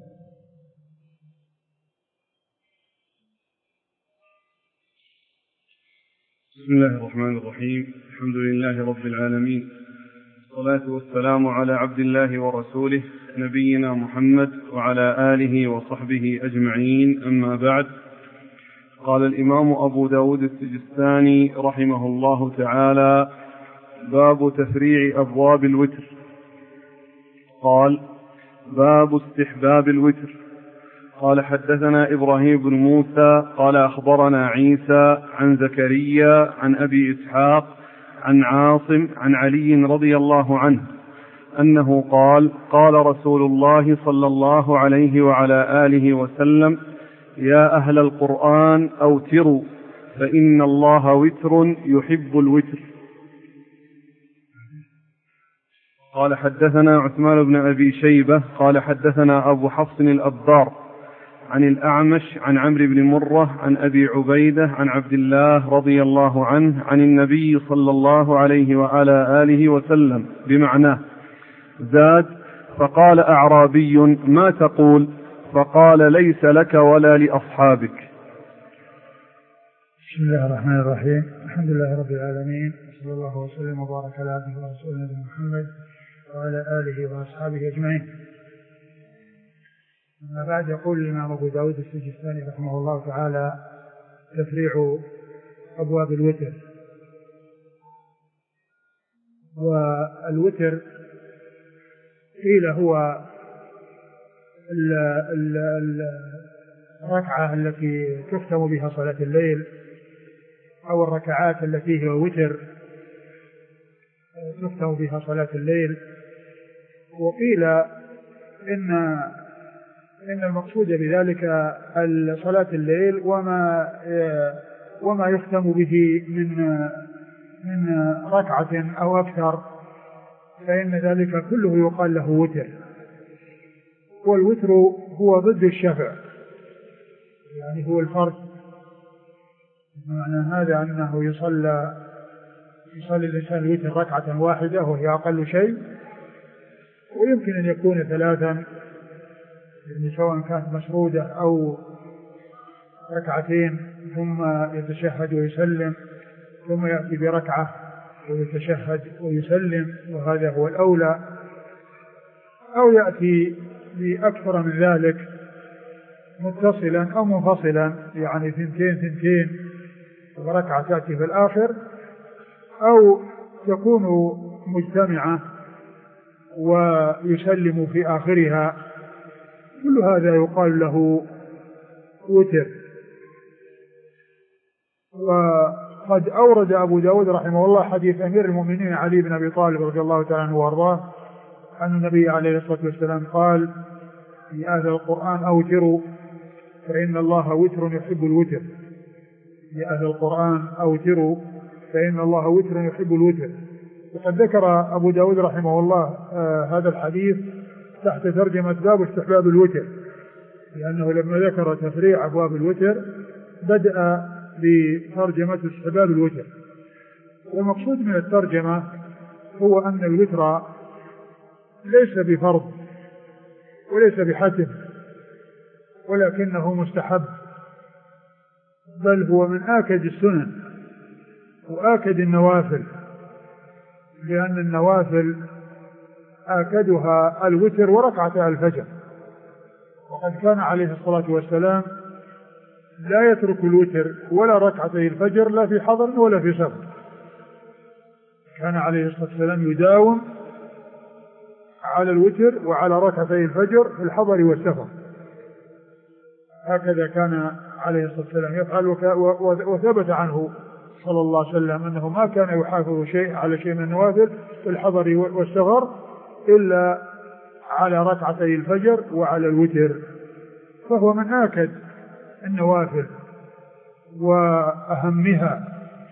بسم الله الرحمن الرحيم. الحمد لله رب العالمين، والصلاة والسلام على عبد الله ورسوله نبينا محمد وعلى آله وصحبه أجمعين، أما بعد. قال الإمام أبو داود السجستاني رحمه الله تعالى: باب تفريع أبواب الوتر. قال: باب استحباب الوتر. قال: حدثنا إبراهيم بن موسى قال أخبرنا عيسى عن زكريا عن أبي إسحاق عن عاصم عن علي رضي الله عنه أنه قال: قال رسول الله صلى الله عليه وعلى آله وسلم: يا أهل القرآن أوتروا فإن الله وتر يحب الوتر. قال: حدثنا عثمان بن أبي شيبة قال حدثنا أبو حفص الأبار عن الأعمش عن عمرو بن مرة عن أبي عبيدة عن عبد الله رضي الله عنه عن النبي صلى الله عليه وعلى آله وسلم بمعناه، زاد: فقال أعرابي: ما تقول؟ فقال: ليس لك ولا لأصحابك. بسم الله الرحمن الرحيم. الحمد لله رب العالمين، وصلى الله وسلم وبارك على عبده ورسوله نبينا محمد وعلى آله وأصحابه أجمعين. أما بعد، يقول الإمام أبو داود السجستاني رحمه الله تعالى: تفريع أبواب الوتر. والوتر قيل هو الركعة التي تختم بها صلاة الليل، أو الركعات التي هي وتر تختم بها صلاة الليل. وقيل إن إن المقصود بذلك صلاة الليل وما وما يختم به من من ركعة أو أكثر، فإن ذلك كله يقال له وتر. والوتر هو ضد الشفع، يعني هو الفرد. معنى هذا أنه يصلى يصلي الإنسان الوتر ركعة واحدة وهي أقل شيء، ويمكن أن يكون ثلاثا، يعني سواء كانت مسرودة أو ركعتين ثم يتشهد ويسلم، ثم يأتي بركعة ويتشهد ويسلم، وهذا هو الأولى، أو يأتي بأكثر من ذلك متصلا أو منفصلا، يعني ثنتين ثنتين وركعة تأتي في الآخر، أو تكون مجتمعة ويسلم في آخرها. كل هذا يقال له وتر. وقد أورد أبو داود رحمه الله حديث أمير المؤمنين علي بن أبي طالب رضي الله تعالى عنه وارضاه أن النبي عليه الصلاة والسلام قال: يا أهل القرآن أوتروا فإن الله وتر يحب الوتر. يا أهل القرآن أوتروا فإن الله وتر يحب الوتر. وقد ذكر أبو داود رحمه الله آه هذا الحديث تحت ترجمة باب استحباب الوتر، لأنه لما ذكر تفريع أبواب الوتر بدأ بترجمة استحباب الوتر. والمقصود من الترجمة هو أن الوتر ليس بفرض وليس بحتم، ولكنه مستحب، بل هو من آكد السنن وآكد النوافل، لأن النوافل آكدها الوتر وركعة الفجر. وقد كان عليه الصلاة والسلام لا يترك الوتر ولا ركعتي الفجر لا في حضر ولا في سفر، كان عليه الصلاة والسلام يداوم على الوتر وعلى ركعتي الفجر في الحضر والسفر، هكذا كان عليه الصلاة والسلام يفعل. وثبت عنه صلى الله عليه وسلم أنه ما كان يحافظ شيء على شيء من النوافل في الحضر والسفر إلا على ركعتي الفجر وعلى الوتر، فهو من آكد النوافل وأهمها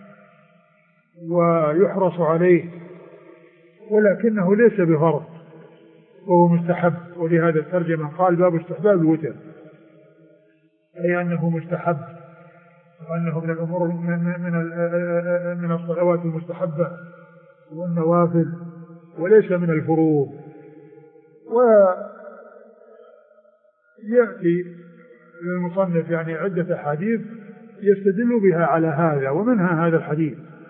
ويحرص عليه، ولكنه ليس بفرض وهو مستحب. ولهذا الترجمة قال باب استحباب الوتر، أي أنه مستحب وأنه من الأمور من من الصلوات المستحبة والنوافل وليس من الفروض. ويأتي للمصنف يعني عدة أحاديث يستدل بها على هذا، ومنها هذا الحديث